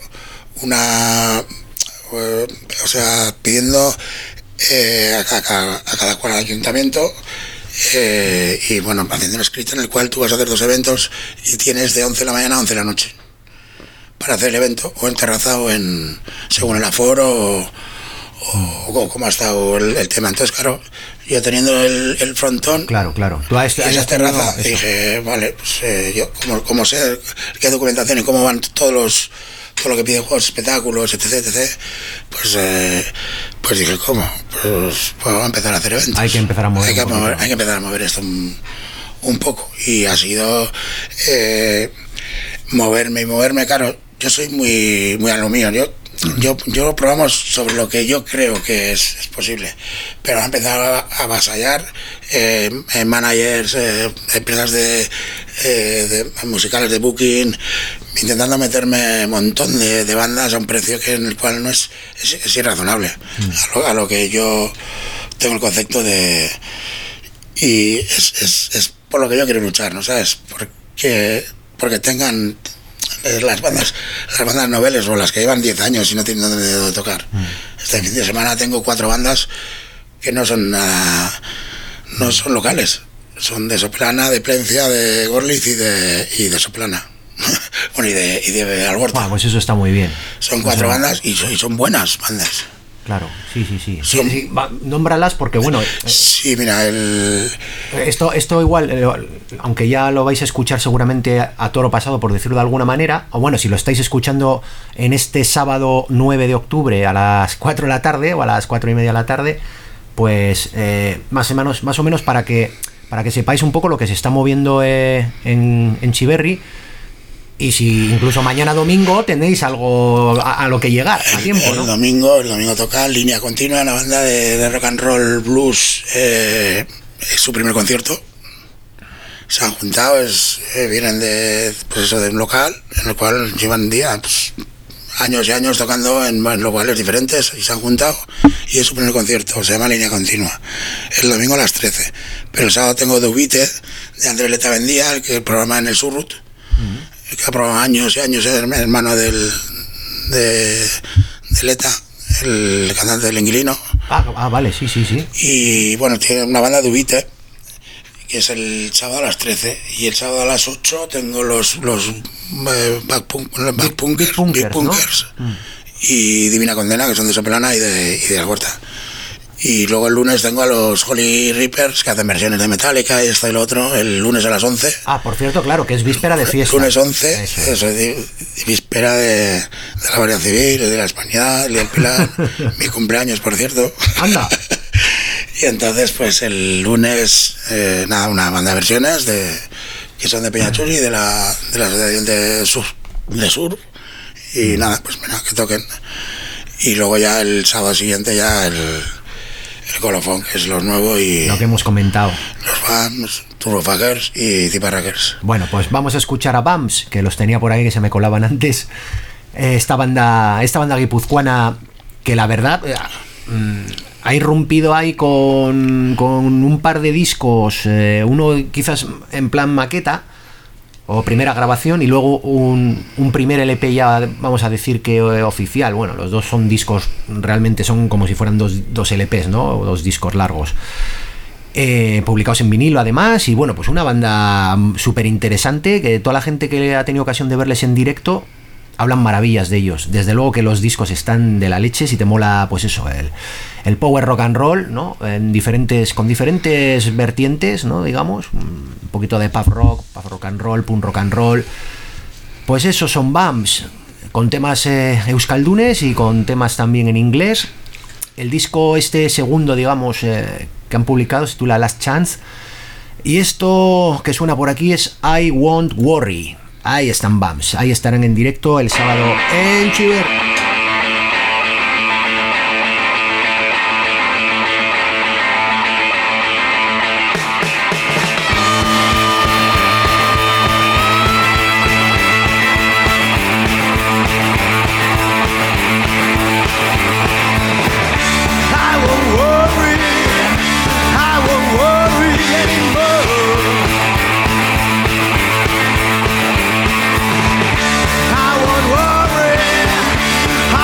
pidiendo a cada cual al ayuntamiento, y bueno, haciendo un escrito en el cual tú vas a hacer 2 eventos y tienes de 11 de la mañana a 11 de la noche para hacer el evento, o en terraza o según el aforo o cómo ha estado el tema. Entonces, claro, yo teniendo el frontón, claro, tú esa terraza, dije, vale, pues yo como sé qué documentación y cómo van todo lo que pide juegos, espectáculos, etc, pues dije, ¿cómo? Pues vamos a empezar a hacer eventos. Hay que empezar a mover. Hay que empezar a mover esto un poco. Y ha sido moverme, claro. Yo soy muy a lo mío. Yo probamos sobre lo que yo creo que es posible, pero ha empezado a avasallar managers, empresas de musicales de booking, intentando meterme un montón de bandas a un precio en el cual no es irrazonable a lo que yo tengo el concepto de, y es por lo que yo quiero luchar, ¿no sabes? Porque tengan las bandas noveles o las que llevan 10 años y no tienen dónde tocar. Este fin de semana tengo 4 bandas que no son locales, son de Soplana, de Plencia, de Gorliz y de Soplana. Bueno, y de Algorta. Pues eso está muy bien. Son 4 bandas y son buenas bandas. Claro, sí. Nómbralas porque, bueno... Sí, mira, Esto igual, aunque ya lo vais a escuchar seguramente a toro pasado, por decirlo de alguna manera, o bueno, si lo estáis escuchando en este sábado 9 de octubre a las 4 de la tarde o a las 4:30 de la tarde, pues más o menos para que sepáis un poco lo que se está moviendo en Chiverri. Y si incluso mañana domingo tenéis algo a lo que llegar a tiempo, ¿no? El domingo toca Línea Continua, una banda de rock and roll blues, es su primer concierto. Se han juntado, vienen de un local en el cual llevan años y años tocando en locales diferentes y se han juntado, y es su primer concierto, se llama Línea Continua. El domingo a las 13. Pero el sábado tengo Dubite de Andrés Leta Vendía, el que programa en el Surrut. Que ha probado años y años, es hermano de Leta, el cantante del Inquilino. Vale, sí. Y bueno, tiene una banda de Ubite, que es el sábado a las 13, y el sábado a las 8 tengo los Big Punkers, ¿no? Y Divina Condena, que son de Soplana y de la Huerta. Y luego el lunes tengo a los Holy Reapers, que hacen versiones de Metallica y esto y lo otro, el lunes a las 11. Por cierto, claro, que es víspera de fiesta. Lunes 11, eso es víspera de la Guardia Civil, de la Hispanidad, el Día del Pilar, mi cumpleaños, por cierto. Anda. Y entonces, pues el lunes, una banda de versiones que son de Peñachuri, de la Asociación de Sur. Y nada, pues mira, que toquen. Y luego ya el sábado siguiente ya el colofón, que es lo nuevo y... Lo que hemos comentado. Los BAMS, Turbofuckers y Ziparrackers. Bueno, pues vamos a escuchar a BAMS, que los tenía por ahí, que se me colaban antes. Esta banda guipuzcoana, que la verdad... ha irrumpido ahí con un par de discos, uno quizás en plan maqueta o primera grabación, y luego un primer LP ya, vamos a decir que oficial. Bueno, los dos son discos, realmente son como si fueran dos LPs, ¿no? O dos discos largos, publicados en vinilo además. Y bueno, pues una banda súper interesante, que toda la gente que ha tenido ocasión de verles en directo hablan maravillas de ellos. Desde luego que los discos están de la leche, si te mola, pues eso, el power rock and roll, ¿no? Con diferentes vertientes, ¿no? Digamos, un poquito de pub rock and roll, punk rock and roll. Pues eso son BAMS, con temas euskaldunes y con temas también en inglés. El disco segundo, digamos, que han publicado se titula Last Chance. Y esto que suena por aquí es I Won't Worry. Ahí están BAMS, ahí estarán en directo el sábado en Chiver. I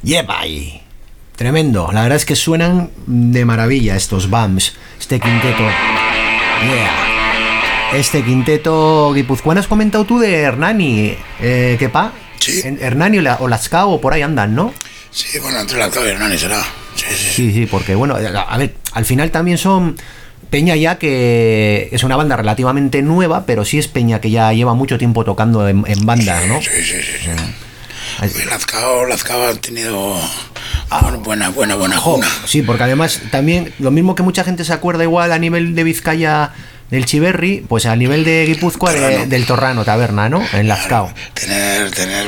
Yepa ahí. Tremendo. La verdad es que suenan de maravilla estos BAMs. Este quinteto. Yeah. Este quinteto guipuzcoano. ¿Has comentado tú de Hernani? ¿Kepa? Sí. Hernani o Lazcao por ahí andan, ¿no? Sí, bueno, entre Lazcao y Hernani será. Sí, porque bueno, a ver, al final también son peña ya que es una banda relativamente nueva, pero sí es peña que ya lleva mucho tiempo tocando en bandas, ¿no? Sí. Lazcao han tenido buena juna. Sí, porque además también lo mismo que mucha gente se acuerda igual a nivel de Vizcaya del Chiverri, pues a nivel de Guipúzcoa del Torrano Taberna, ¿no? En Lazcao. Tener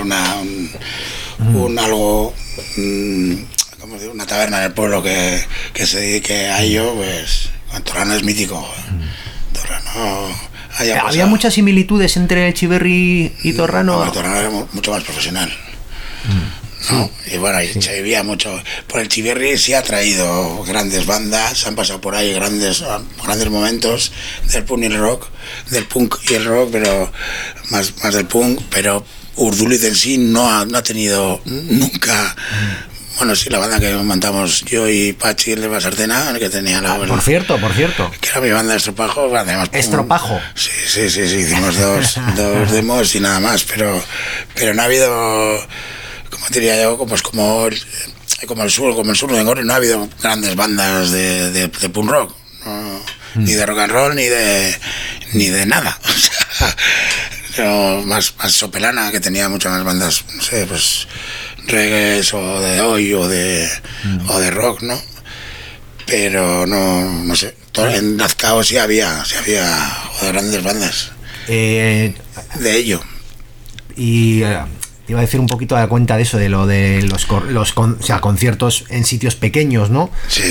algo, como decir, una taberna en el pueblo que se dedique a ello, pues Torrano es mítico. Torrano había muchas similitudes entre el Chiverri y Torrano. No, Torrano era mucho más profesional. ¿No? Y bueno, se vivía mucho. Por el Chiverri sí ha traído grandes bandas, han pasado por ahí grandes momentos del punk y el rock, pero más del punk, pero Urduliz en sí no ha tenido nunca. Bueno, sí, la banda que montamos yo y Pachi, el de Basartena, que tenía la... Por cierto. Que era mi banda de Estropajo. Además, ¿Estropajo? Sí, hicimos dos demos y nada más, pero no ha habido, como diría yo, pues como el sur de Ngorri, no ha habido grandes bandas de punk rock, ¿no? Ni de rock and roll, ni de nada. O sea, pero más Sopelana, que tenía muchas más bandas, no sé, pues reggae o de hoy o de rock, ¿no? Pero no sé. En Lazcao sí había grandes bandas de ello. Y iba a decir un poquito a la cuenta de eso, de lo de los conciertos en sitios pequeños, ¿no? Sí.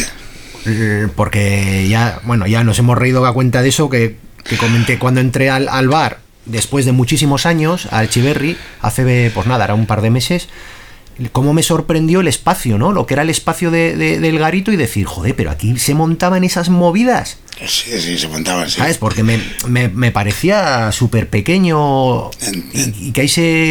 Porque ya nos hemos reído a cuenta de eso, que comenté cuando entré al bar, después de muchísimos años, al Chiverri, hace, pues nada, era un par de meses, cómo me sorprendió el espacio, ¿no? Lo que era el espacio del garito y decir, joder, pero aquí se montaban esas movidas. Sí, se montaban, sí. ¿Sabes? Porque me parecía súper pequeño y que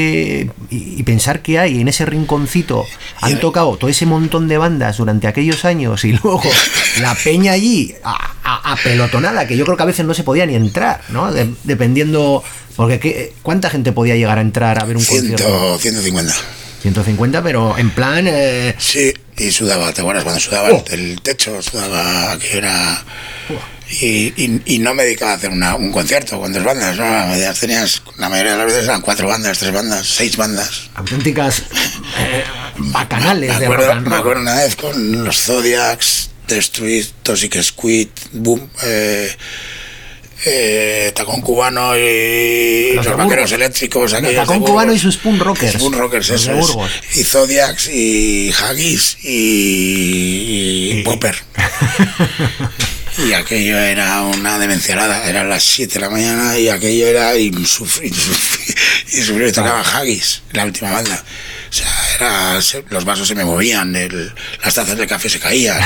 y pensar que hay en ese rinconcito han tocado todo ese montón de bandas durante aquellos años y luego la peña allí apelotonada, que yo creo que a veces no se podía ni entrar, ¿no? Dependiendo, porque ¿cuánta gente podía llegar a entrar a ver un concierto? 150, pero en plan... Sí, y sudaba, ¿te acuerdas? Cuando sudaba el techo, sudaba, que era... Y no me dedicaba a hacer un concierto con 3 bandas, ¿no? La mayoría de las veces eran 4 bandas, 3 bandas, 6 bandas. Auténticas bacanales de rock and roll. Me acuerdo una vez con los Zodiacs, Destruid, Toxic Squid, Boom... Tacón Cubano y los Vaqueros Eléctricos. Tacón Cubano y sus punk rockers. Punk rockers, eso es. Y Zodiacs y Haggis y Popper. Y aquello era una demencialada. Eran las 7 de la mañana y aquello era insufrible. Y tocaba Haggis, la última banda. O sea, los vasos se me movían, las tazas de café se caían.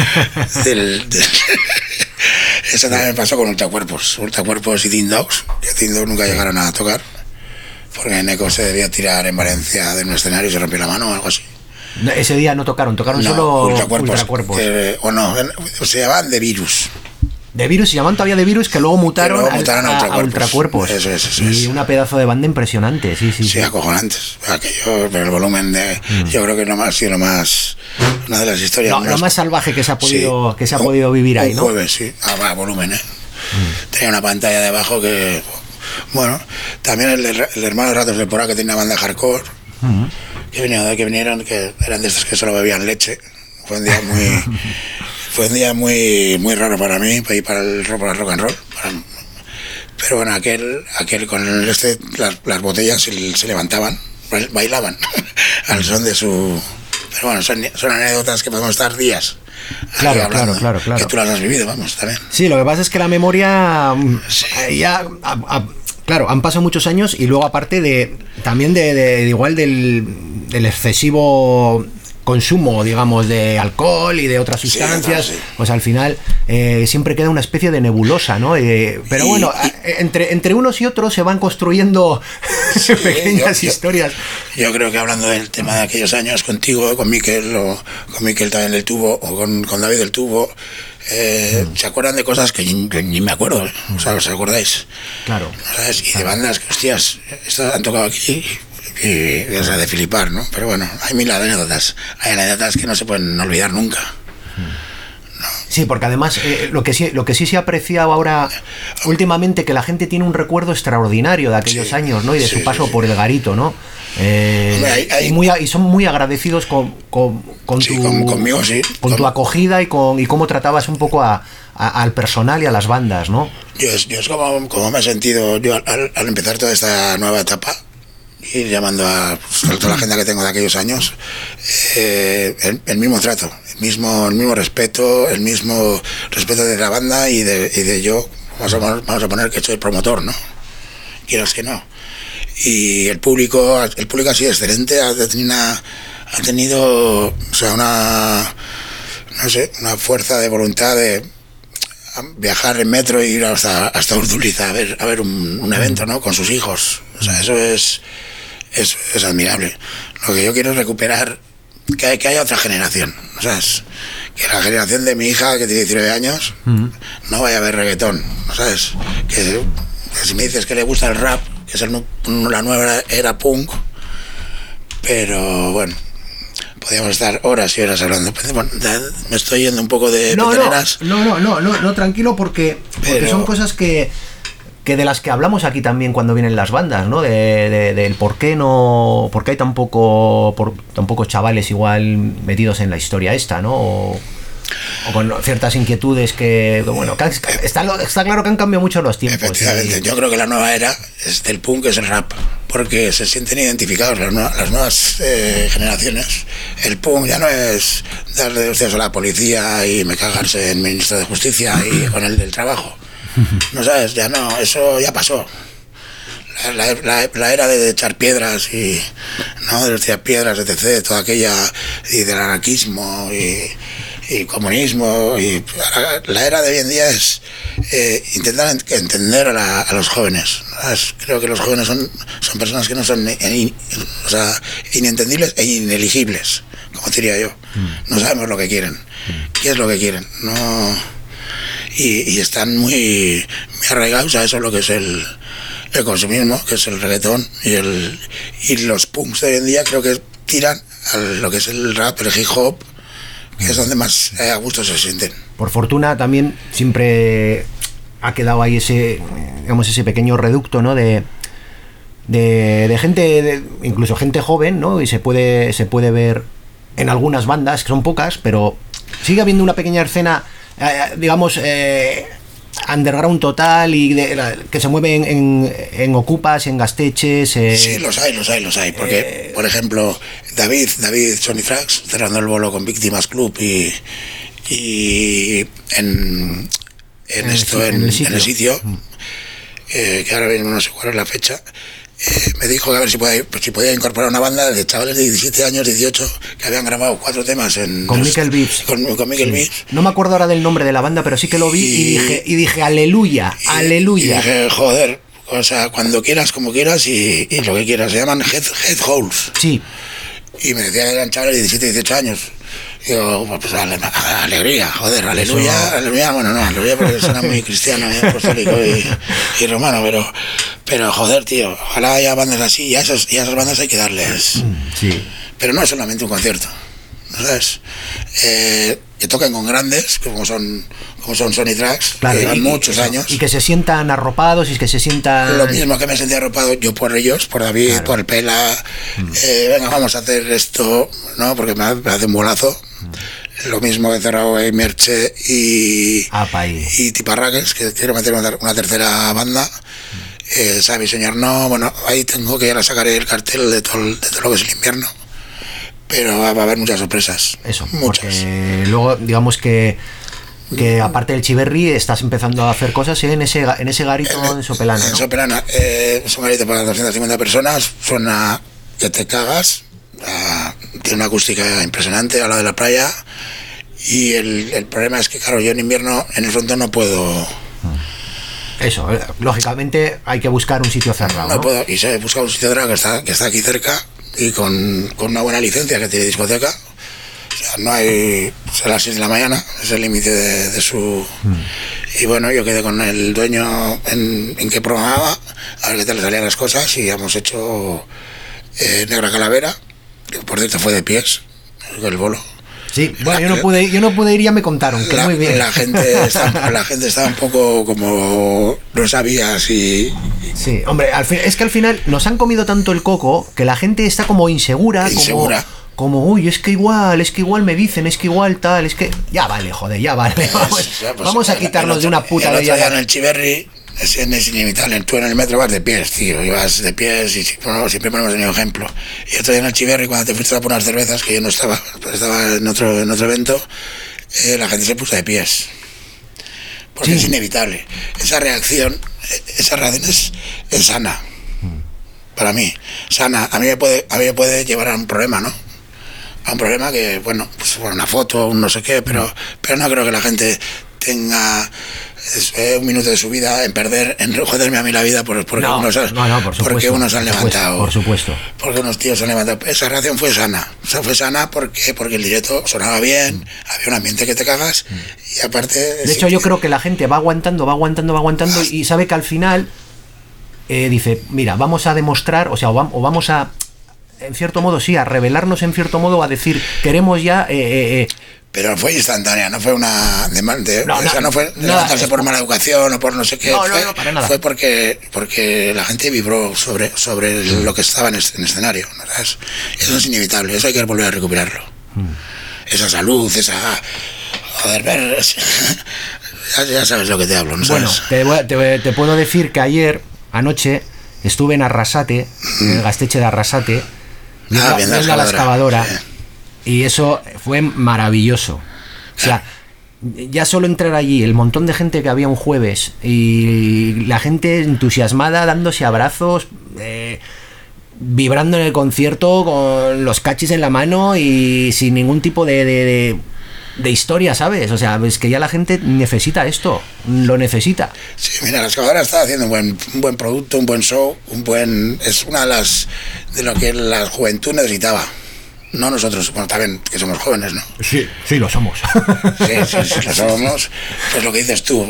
Eso también me pasó con Ultracuerpos y Teen Dogs, que Teen Dogs nunca llegaron a tocar, porque Neko se debía tirar en Valencia de un escenario y se rompió la mano o algo así. Ese día no tocaron solo Ultracuerpos. Se llamaban The Virus. De Virus, se llaman todavía de Virus, que luego mutaron a Ultracuerpos. Eso. Y una pedazo de banda impresionante, sí. Acojonantes. Aquello, pero el volumen yo creo que ha sido una de las historias lo más salvaje que se ha podido vivir ahí, ¿no? Un jueves, sí, a volumen, Tenía una pantalla debajo que... Bueno, también el de Hermanos Ratos de Porá, que tenía una banda hardcore, que vinieron, que eran de estos que solo bebían leche. Fue un día muy raro para mí, para el rock and roll. Pero bueno, aquel con las botellas se levantaban, bailaban al son de su... Pero bueno, son anécdotas que podemos estar días. Claro. Que tú las has vivido, vamos, también. Sí, lo que pasa es que la memoria ya... Claro, han pasado muchos años y luego aparte también igual del excesivo consumo, digamos, de alcohol y de otras sustancias, pues al final siempre queda una especie de nebulosa, ¿no? Pero bueno, entre unos y otros se van construyendo pequeñas historias. Yo creo que hablando del tema de aquellos años contigo, con Miquel, o con Miquel también del Tubo, o con David del Tubo, se acuerdan de cosas que ni me acuerdo, o sea, ¿os acordáis? Claro. ¿Sabes? Y de bandas que, hostias, estas han tocado aquí y o sea, de flipar, ¿no? Pero bueno, hay mil anécdotas que no se pueden olvidar nunca. Sí, porque además lo que sí se ha apreciado ahora últimamente, que la gente tiene un recuerdo extraordinario de aquellos años, ¿no? Y de su paso por el Garito, ¿no? Y son muy agradecidos con conmigo, sí. Con tu acogida y cómo tratabas un poco al personal y a las bandas, ¿no? Yo es como me he sentido yo al empezar toda esta nueva etapa, ir llamando a toda la gente que tengo de aquellos años, el mismo trato, el mismo respeto, el mismo respeto de la banda y de yo, vamos a poner que soy el promotor, ¿no? Quieras que no. Y el público ha sido excelente, ha tenido, o sea, una fuerza de voluntad de viajar en metro e ir hasta Urduliza a ver un evento, ¿no? Con sus hijos. O sea, eso es admirable. Lo que yo quiero es recuperar que haya otra generación, ¿sabes? Que la generación de mi hija, que tiene 19 años, no vaya a ver reggaetón, ¿sabes? Que si me dices que le gusta el rap, que es la nueva era punk, pero bueno, podríamos estar horas y horas hablando. Bueno, me estoy yendo un poco de peteneras. No, tranquilo, porque son cosas que de las que hablamos aquí también cuando vienen las bandas, ¿no? Del por qué hay tan pocos chavales igual metidos en la historia esta, ¿no? O con ciertas inquietudes que bueno, está claro que han cambiado mucho los tiempos. Efectivamente, yo creo que la nueva era es del punk, es el rap, porque se sienten identificados las nuevas generaciones. El punk ya no es darle hostias a la policía y me cagarse en el ministro de Justicia y con el del trabajo. No sabes, ya no, eso ya pasó. La era de echar piedras y no de echar piedras, etc., toda aquella, y del anarquismo y comunismo, y la era de hoy en día es intentar entender a los jóvenes. Creo que los jóvenes son personas que no son inentendibles e ineligibles, como diría yo. No sabemos lo que quieren, qué es lo que quieren, no. Y están muy arraigados a eso, lo que es el consumismo, que es el reggaetón, y los punks de hoy en día creo que tiran a lo que es el rap, el hip hop, que es donde más a gusto se sienten. Por fortuna también siempre ha quedado ahí ese pequeño reducto, ¿no? de gente, incluso gente joven, ¿no? Y se puede ver en algunas bandas, que son pocas, pero sigue habiendo una pequeña escena, digamos, underground total, y que se mueve en Ocupas, en Gasteches. Sí, los hay, porque, por ejemplo, David Sony Frax, cerrando el bolo con Víctimas Club y en el sitio, que ahora mismo no sé cuál es la fecha, me dijo que a ver si podía incorporar una banda de chavales de 17 años, 18, que habían grabado 4 temas con Miquel Vips. Con Miquel Vips. No me acuerdo ahora del nombre de la banda, pero sí que lo vi y dije aleluya. Y dije, joder, o sea, cuando quieras, como quieras y lo que quieras. Se llaman Head Holes. Sí. Y me decían que eran chavales de 17, 18 años. Digo, pues alegría, joder, aleluya, bueno, no, aleluya porque suena muy cristiano, apostólico y romano, pero joder, tío, ojalá haya bandas así, y a esas bandas hay que darles. Sí. Pero no es solamente un concierto, ¿sabes? Que toquen con grandes, como son Sony Tracks, claro, que llevan muchos años. Y que se sientan arropados y que se sientan... Lo mismo que me sentí arropado yo por ellos, por David, claro, por el Pela. Venga, vamos a hacer esto, ¿no? Porque me hace un bolazo. Lo mismo que he cerrado Merche y Tiparraques, que quiero meter una tercera banda. Sabe soñar, no, bueno, ahí tengo que ya sacaré el cartel de todo lo que es el invierno. Pero va a haber muchas sorpresas. Eso, muchas. Porque luego, digamos que aparte del Chiverri estás empezando a hacer cosas en ese garito en Sopelana, ¿no? En Sopelana, es un garito para 250 personas, suena que te cagas, tiene una acústica impresionante al lado de la playa. Y el problema es que, claro, yo en invierno en el frontón no puedo. Eso, lógicamente hay que buscar un sitio cerrado. No puedo, y se he buscado un sitio cerrado que está aquí cerca y con una buena licencia, que tiene discoteca. O sea, no hay. A las 6 de la mañana, es el límite de su. Y bueno, yo quedé con el dueño en qué programaba, a ver qué tal le salían las cosas, y hemos hecho Negra Calavera, que por cierto fue de pies, el bolo. Sí, bueno, yo no pude ir, ya me contaron, que muy bien. La gente estaba un poco como no sabía si. Sí, hombre, es que al final nos han comido tanto el coco que la gente está como insegura. Como, uy, es que igual me dicen, es que igual tal, es que. Ya vale, joder, ya vale. Vamos a quitarnos de una puta de ya. En el Chiverri es inevitable. Tú en el metro vas de pies, tío, y vas de pies y siempre ponemos el ejemplo. Y otro día en el Chiverri, cuando te fuiste a poner unas cervezas, que yo no estaba, pero estaba en otro evento, la gente se puso de pies. Porque sí, es inevitable. Esa reacción es sana. Para mí, sana. A mí me puede llevar a un problema, ¿no? A un problema que, bueno, pues una foto, un no sé qué, pero no creo que la gente tenga un minuto de su vida en joderme a mí la vida porque unos han levantado. Por supuesto. Porque unos tíos han levantado. Esa reacción fue sana. O sea, fue sana porque el directo sonaba bien, había un ambiente que te cagas, y aparte. De hecho, yo creo que la gente va aguantando y sabe que al final dice, mira, vamos a demostrar, o sea, o vamos a, en cierto modo, sí, a revelarnos en cierto modo, a decir, queremos ya. Pero fue instantánea, no fue una no fue levantarse por mala educación o por no sé qué. No, para nada. Fue porque la gente vibró sobre lo que estaba en escenario, ¿no sabes? Eso es inevitable, eso hay que volver a recuperarlo. Esa salud, joder, ver, ya sabes lo que te hablo, ¿no sabes? Bueno, te puedo decir que anoche, estuve en Arrasate, en el Gasteche de Arrasate, viendo la excavadora. Sí. Y eso fue maravilloso. O sea, ya solo entrar allí, el montón de gente que había un jueves, y la gente entusiasmada, dándose abrazos, vibrando en el concierto con los cachis en la mano y sin ningún tipo de historia, ¿sabes? O sea, es que ya la gente necesita esto, lo necesita. Sí, mira, la excavadora está haciendo un buen producto, un buen show, es una de lo que la juventud necesitaba. No nosotros, bueno, también que somos jóvenes, ¿no? Sí, lo somos. Sí, lo somos. Pues lo que dices tú,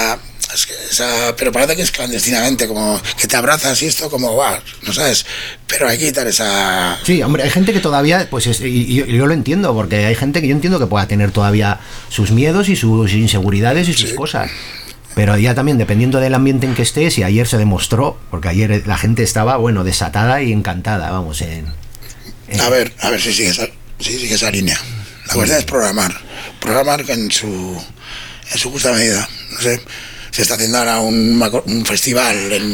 pero parece que es clandestinamente, como que te abrazas y esto, como, va, ¿no sabes? Pero hay que quitar esa. Sí, hombre, hay gente que todavía, pues y yo lo entiendo, porque hay gente que yo entiendo que pueda tener todavía sus miedos y sus inseguridades y sus cosas. Pero ya también, dependiendo del ambiente en que estés, y ayer se demostró, porque ayer la gente estaba, bueno, desatada y encantada, vamos, A ver si sigue esa línea. La cuestión es programar en su justa medida. No sé, se está haciendo ahora un festival en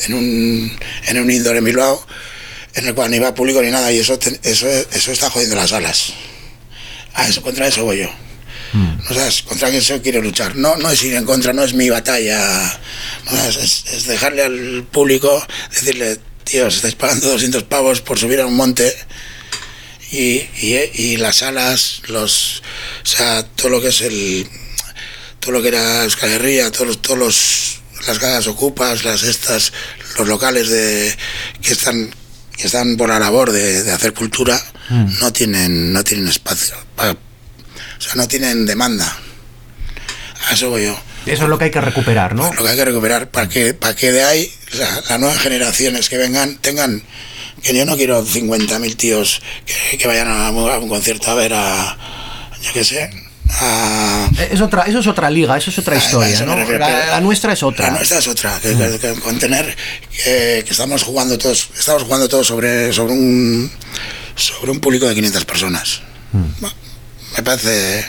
un indoor en Bilbao, en el cual ni va público ni nada, y eso está jodiendo las salas. Contra eso voy yo. ¿No sabes? Contra eso quiero luchar. No es ir en contra, no es mi batalla. ¿No? Es dejarle al público, decirle, tíos, estáis pagando 200 pavos por subir a un monte, y las salas, o sea, todo lo que era Euskal Herria, las casas ocupas, los locales que están por la labor de hacer cultura, no tienen espacio, o sea, no tienen demanda. A eso voy yo. Eso es lo que hay que recuperar, ¿no? Pues lo que hay que recuperar para que de ahí las nuevas generaciones que vengan tengan. Que yo no quiero 50.000 tíos que vayan a un concierto a ver yo qué sé. Eso es otra liga, eso es otra historia, ¿no? La nuestra es otra. La nuestra es otra. Que contener que estamos jugando todos sobre un público de 500 personas. Me parece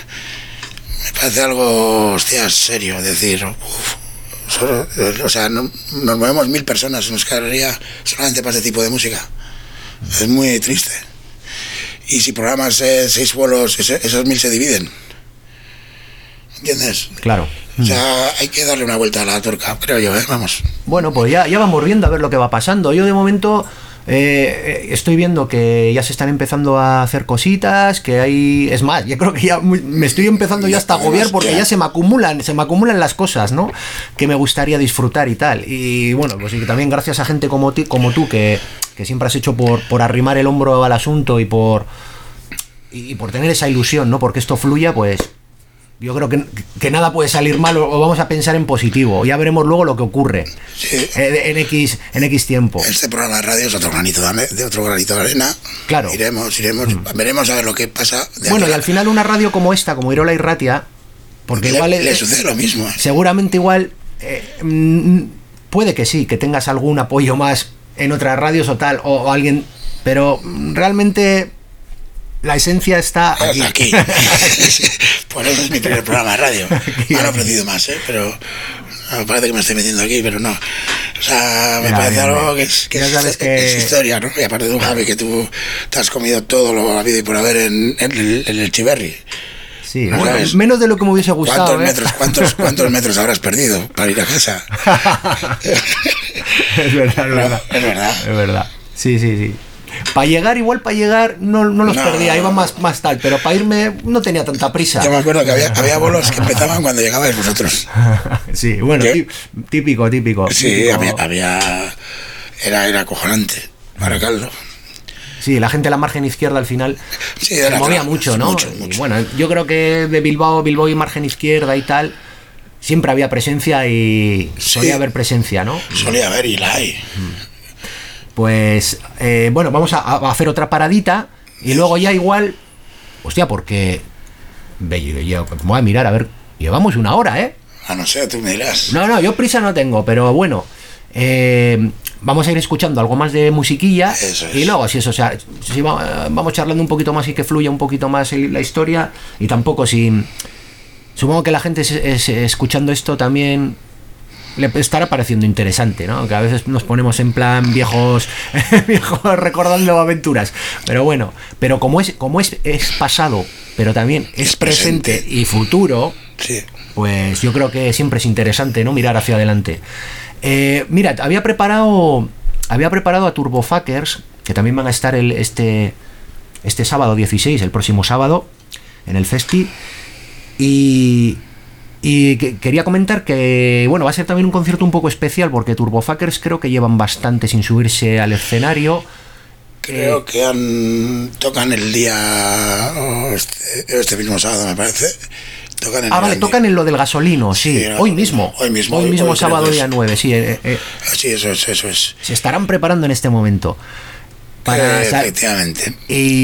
algo, hostia, serio, decir, o sea, nos movemos 1.000 personas en Euskal Herria solamente para este tipo de música. Es muy triste. Y si programas 6 vuelos, esos 1.000 se dividen. ¿Entiendes? Claro. O sea, hay que darle una vuelta a la tuerca, creo yo, vamos. Bueno, pues ya vamos viendo a ver lo que va pasando. Yo de momento estoy viendo que ya se están empezando a hacer cositas, que hay... Es más, yo creo que ya me estoy empezando ya hasta a agobiar porque ya se me acumulan las cosas, ¿no? Que me gustaría disfrutar y tal. Y bueno, pues y también gracias a gente como tú, que siempre has hecho por arrimar el hombro al asunto y por tener esa ilusión, ¿no? Porque esto fluya, pues... Yo creo que nada puede salir mal o vamos a pensar en positivo. Ya veremos luego lo que ocurre en X tiempo. Este programa de radio es otro granito de arena. Claro. Iremos, veremos a ver lo que pasa. Bueno, y al final una radio como esta, como Irola y Ratia, porque igual... Le sucede lo mismo. Seguramente igual... puede que sí, que tengas algún apoyo más en otras radios o tal, o alguien... Pero realmente... La esencia está aquí. Por eso es mi primer programa de radio. Me han ofrecido más, pero parece que me estoy metiendo aquí, pero no. O sea, me parece algo que es historia, ¿no? Y aparte de un Javi que tú te has comido todo lo habido y por haber en el Chiverri. Sí, ¿no? Bueno, menos de lo que me hubiese gustado. ¿Cuántos metros habrás perdido para ir a casa? Es verdad. Sí. Para llegar no los perdía, iba más tal, pero para irme no tenía tanta prisa. Yo me acuerdo que había bolos que empezaban cuando llegabais vosotros. Sí, bueno, típico. Sí, era acojonante, Baracaldo. Sí, la gente de la margen izquierda al final se movía mucho, ¿no? Mucho. Y bueno, yo creo que de Bilbao y margen izquierda y tal, siempre había presencia y solía haber presencia, ¿no? Solía haber y la hay. Pues, bueno, vamos a hacer otra paradita y luego ya igual... Hostia, porque... Yo voy a mirar, a ver, llevamos 1 hora, ¿eh? No sé, tú me dirás. No, yo prisa no tengo, pero bueno... vamos a ir escuchando algo más de musiquilla. Eso es. Y luego, si vamos charlando un poquito más y que fluya un poquito más la historia. Y tampoco supongo que la gente escuchando esto también... le estará pareciendo interesante, ¿no? Que a veces nos ponemos en plan viejos recordando aventuras, pero bueno, pero como es pasado, pero también es presente y futuro, sí. Pues yo creo que siempre es interesante, ¿no? Mirar hacia adelante. Mira, había preparado a Turbofuckers, que también van a estar este sábado 16, el próximo sábado, en el Festi, y quería comentar que, bueno, va a ser también un concierto un poco especial porque Turbofuckers creo que llevan bastante sin subirse al escenario. Creo que tocan el día... Este mismo sábado, me parece. Tocan en lo del gasolino, sí. Hoy mismo sábado día 9, sí. Sí, eso es. Se estarán preparando en este momento. Efectivamente.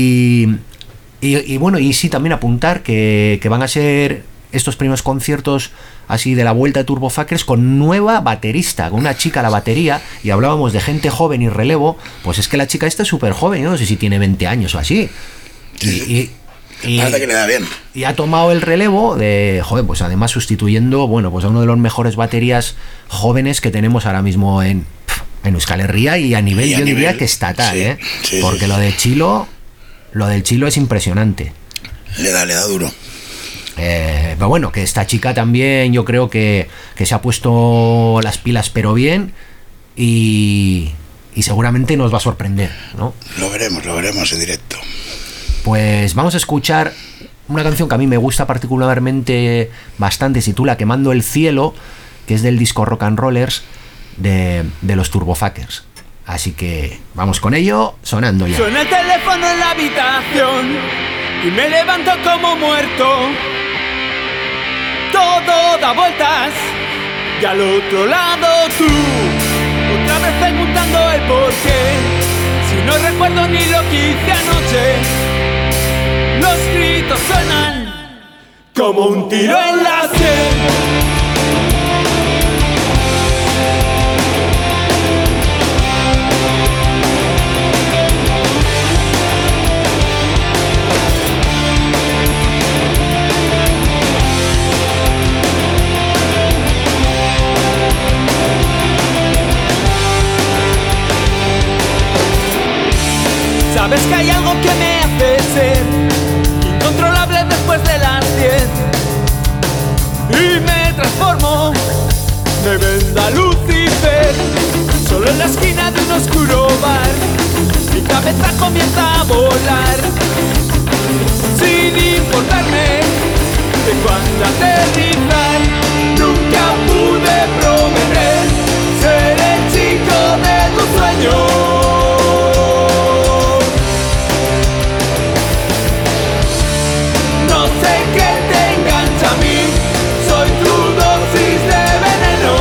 Y bueno, y sí, también apuntar que van a ser... estos primeros conciertos así de la vuelta de Turbofuckers con nueva baterista, con una chica a la batería, y hablábamos de gente joven y relevo, pues es que la chica esta es súper joven, no sé si tiene 20 años o así. Sí. Y parece que le da bien. Y ha tomado el relevo de, pues además sustituyendo, bueno, pues a uno de los mejores baterías jóvenes que tenemos ahora mismo en Euskal Herria y a nivel, yo diría que estatal, sí, porque lo del Chilo es impresionante. Le da duro. Pero bueno, que esta chica también yo creo que se ha puesto las pilas pero bien y seguramente nos va a sorprender, ¿no? Lo veremos en directo. Pues vamos a escuchar una canción que a mí me gusta particularmente bastante, se titula Quemando el Cielo, que es del disco Rock and Rollers de los Turbofuckers. Así que vamos con ello, sonando ya. Suena el teléfono en la habitación y me levanto como muerto. Todo da vueltas y al otro lado tú, otra vez preguntando el porqué. Si no recuerdo ni lo que hice anoche, los gritos suenan como un tiro en la sien. Sabes que hay algo que me hace ser incontrolable después de las 10 y me transformo, me venda Lucifer, solo en la esquina de un oscuro bar. cabeza comienza a volar, sin importarme de cuándo aterrizar. Nunca pude prometer ser el chico de tus sueños. No sé qué te engancha a mí, soy tu dosis de veneno.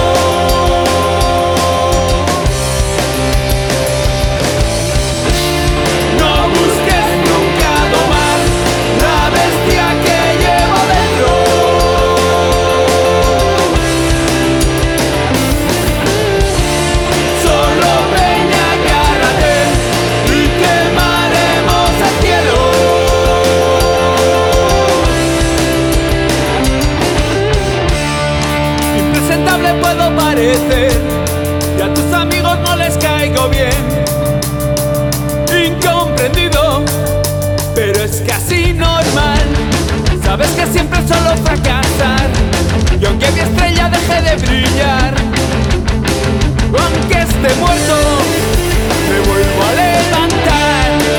No busques nunca domar la bestia que llevo dentro. Solo ven y agárrate y quemaremos el cielo. Impresentable puedo parecer y a tus amigos no les caigo bien. Incomprendido, pero es casi normal. Sabes que siempre solo fracasar, y aunque mi estrella deje de brillar, aunque esté muerto, me vuelvo a levantar.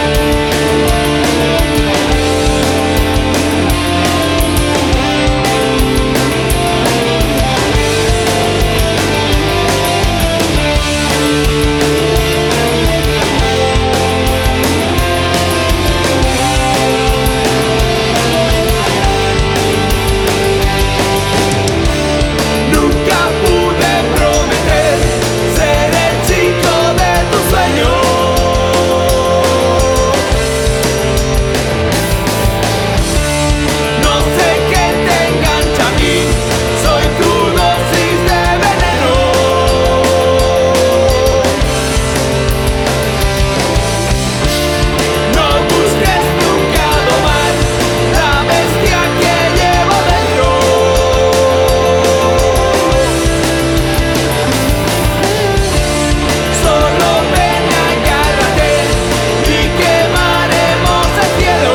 Nunca pude prometer ser el chico de tus sueños. No sé qué te engancha a mí, soy tu dosis de veneno. No busques nunca domar la bestia que llevo dentro. Solo ven y agárrate y quemaremos el cielo.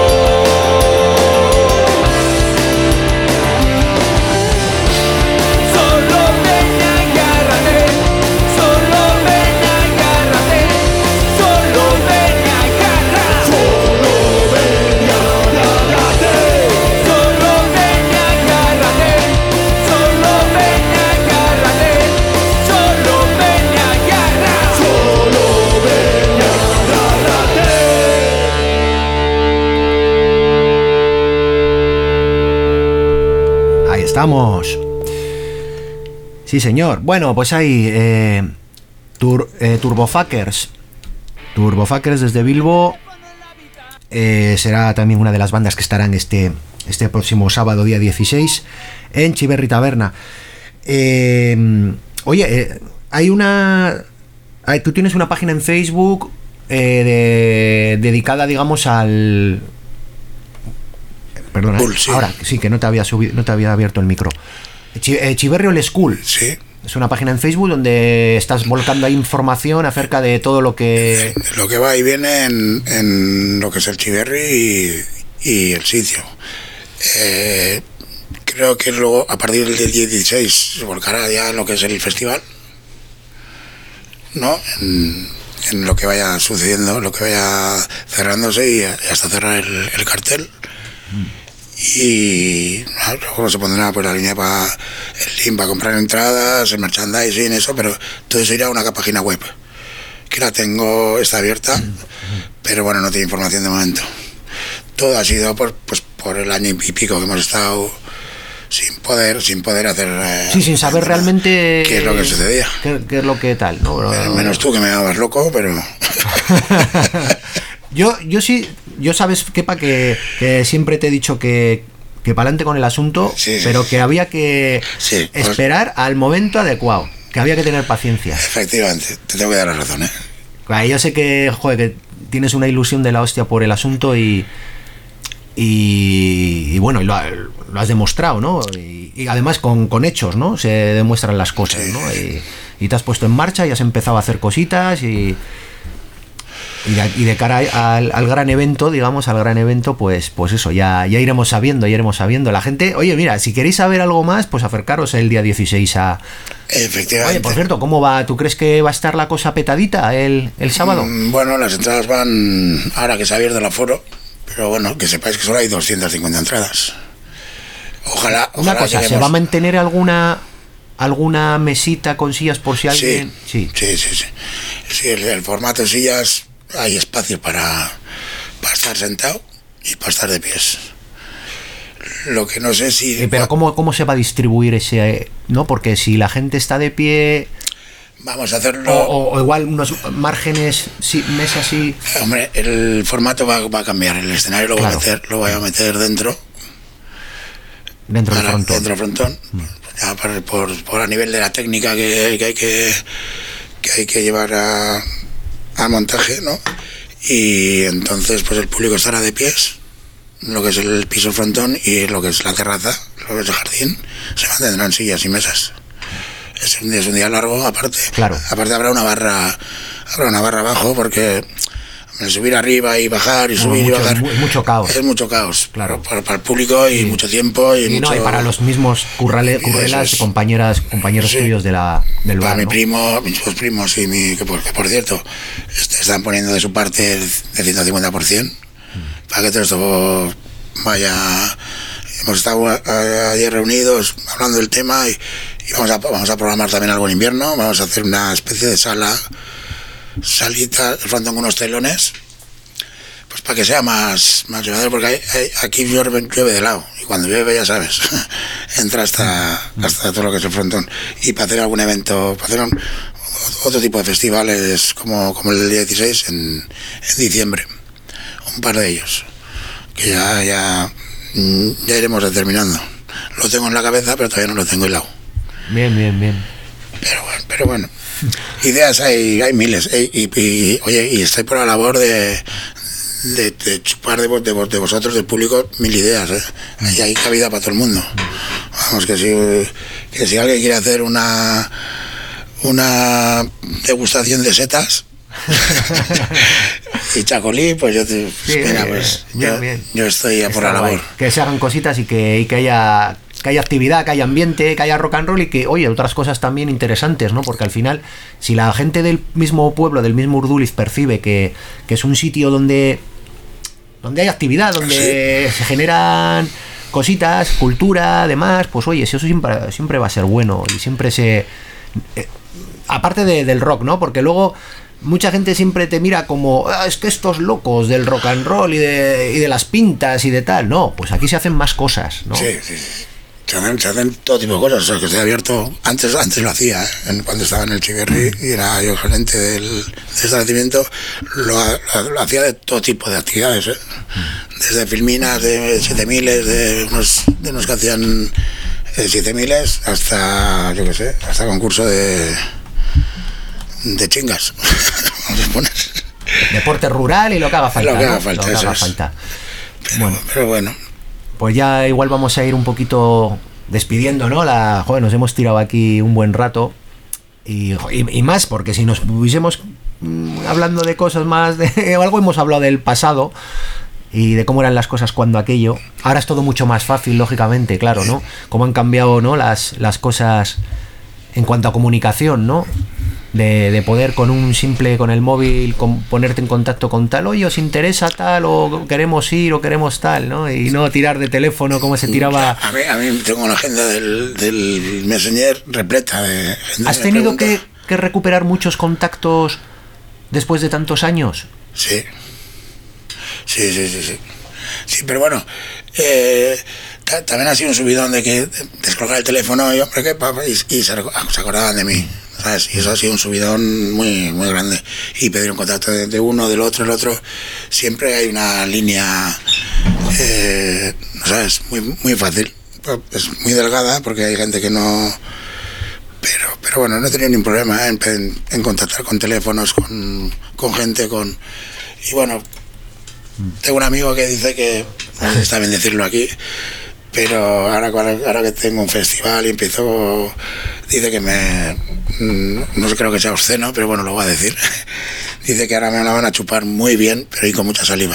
Solo ven y agárrate, solo ven y agárrate, solo ven y agárrate. Solo ven y agárrate, solo ven y agárrate, solo ven y agárrate, solo ven y agárrate, solo ven y agárrate. Ahí estamos. Sí, señor. Bueno, pues ahí Turbofuckers. Turbofuckers desde Bilbo. Será también una de las bandas que estarán este próximo sábado, día 16, en Chiverri Taberna. Oye, tú tienes una página en Facebook dedicada, digamos, al... Perdona, Sí. ahora sí que no te había abierto el micro. Chiverri Old School. Sí. Es una página en Facebook donde estás volcando ahí información acerca de todo lo que... Lo que va y viene en lo que es el Chiverri y el sitio. Creo que luego a partir del 16 se volcará ya en lo que es el festival, ¿no? En lo que vaya sucediendo, lo que vaya cerrándose y hasta cerrar el cartel. Y luego se pondrá pues la línea para el link para comprar entradas, el merchandising, eso, pero todo eso irá a una página web que la tengo, está abierta, pero bueno, no tiene información de momento. Todo ha sido por el año y pico que hemos estado sin poder hacer, sin saber realmente qué es lo que sucedía, qué es lo que tal, ¿no? Menos tú, que me dabas loco, pero yo sí, yo sabes, Kepa, que siempre te he dicho que para adelante con el asunto, sí, pero que había que esperar al momento adecuado, que había que tener paciencia. Efectivamente, te tengo que dar la razón, Yo sé que, joder, que tienes una ilusión de la hostia por el asunto y bueno, y lo has demostrado, ¿no? Y además con hechos, ¿no? Se demuestran las cosas, ¿no? Y te has puesto en marcha y has empezado a hacer cositas y de cara al gran evento, digamos, pues eso, ya iremos sabiendo. La gente, oye, mira, si queréis saber algo más, pues acercaros el día 16 a Efectivamente. Oye, por cierto, ¿cómo va? ¿Tú crees que va a estar la cosa petadita el sábado? Bueno, las entradas van, ahora que se ha abierto el aforo, pero bueno, que sepáis que solo hay 250 entradas. Ojalá Una cosa, lleguemos. ¿se va a mantener alguna mesita con sillas por si alguien...? Sí. Sí, el formato de sillas, hay espacio para estar sentado y para estar de pies. Lo que no sé si... Pero ¿cómo se va a distribuir ese...? ¿No? Porque si la gente está de pie... Vamos a hacerlo... O igual unos márgenes, sí, mesas y... Hombre, el formato va a cambiar. El escenario lo voy a meter dentro. Dentro del frontón. Dentro del frontón. Ya por a nivel de la técnica que hay que llevar al montaje, ¿no? Y entonces pues el público estará de pies, lo que es el piso frontón, y lo que es la terraza, lo que es el jardín, se mantendrán sillas y mesas. Es un día largo, aparte. Claro. Aparte habrá una barra abajo, porque subir arriba y bajar y subir y bajar mucho caos. Es mucho caos, claro, para el público, y mucho tiempo y mucho... No, y para los mismos currelas, compañeros tuyos del bar. Para mi ¿no? primo, mis dos primos y que por cierto están poniendo de su parte el 150%, para que todo esto vaya. Hemos estado ayer reunidos hablando del tema y vamos a programar también algo en invierno. Vamos a hacer una especie de salita, el frontón con unos telones, pues para que sea más llevadero, porque aquí llueve de lado, y cuando llueve, ya sabes, entra hasta todo lo que es el frontón. Y para hacer algún evento, para hacer otro tipo de festivales como el del día 16 en diciembre, un par de ellos, que ya iremos determinando. Lo tengo en la cabeza, pero todavía no lo tengo hilado. Bien. Pero bueno, ideas hay miles, y estoy por la labor de chupar de vosotros, del público, 1000 ideas, y hay cabida para todo el mundo. Vamos, que si alguien quiere hacer una degustación de setas y chacolí, pues yo estoy a por la labor. Que se hagan cositas y que haya actividad, que haya ambiente, que haya rock and roll, y que, oye, otras cosas también interesantes, ¿no? Porque al final, si la gente del mismo pueblo, del mismo Urduliz, percibe que es un sitio donde hay actividad, donde se generan cositas, cultura, demás, pues oye, eso siempre va a ser bueno, y siempre aparte del rock, ¿no? Porque luego mucha gente siempre te mira como, es que estos locos del rock and roll y de las pintas y de tal. No, pues aquí se hacen más cosas, ¿no? Sí. Se hacen todo tipo de cosas. O sea, que estoy abierto. Antes lo hacía, cuando estaba en el Chiverri y era yo gerente del establecimiento. Lo hacía de todo tipo de actividades, desde filminas de 7000, de unos que hacían 7000, hasta, yo qué sé, hasta concurso de chingas. Vamos a poner deporte rural y lo que haga falta. Lo que haga falta. Pero bueno. Pues ya igual vamos a ir un poquito despidiendo, ¿no? Nos hemos tirado aquí un buen rato, y más, porque si nos pusiésemos hablando de cosas más o algo, hemos hablado del pasado y de cómo eran las cosas cuando aquello. Ahora es todo mucho más fácil, lógicamente, claro, ¿no? Cómo han cambiado, ¿no? las cosas en cuanto a comunicación, ¿no? De poder con el móvil ponerte en contacto con tal, oye, os interesa tal, o queremos ir, o queremos tal, ¿no? Y no tirar de teléfono como se tiraba. A mí tengo una agenda del Messenger repleta de gente. ¿Has tenido que recuperar muchos contactos después de tantos años? Sí, pero bueno, también ha sido un subidón de que descolgar el teléfono y se acordaban de mí, ¿sabes? Y eso ha sido un subidón muy, muy grande. Y pedir un contacto de uno, del otro, el otro. Siempre hay una línea, ¿sabes? Muy, muy fácil. Es muy delgada, porque hay gente que no... Pero bueno, no he tenido ningún problema en contactar con teléfonos, con gente, y bueno, tengo un amigo que dice que, está bien decirlo aquí, pero ahora que tengo un festival y empiezo, dice que no creo que sea obsceno, pero bueno, lo voy a decir. Dice que ahora me la van a chupar muy bien, pero y con mucha saliva.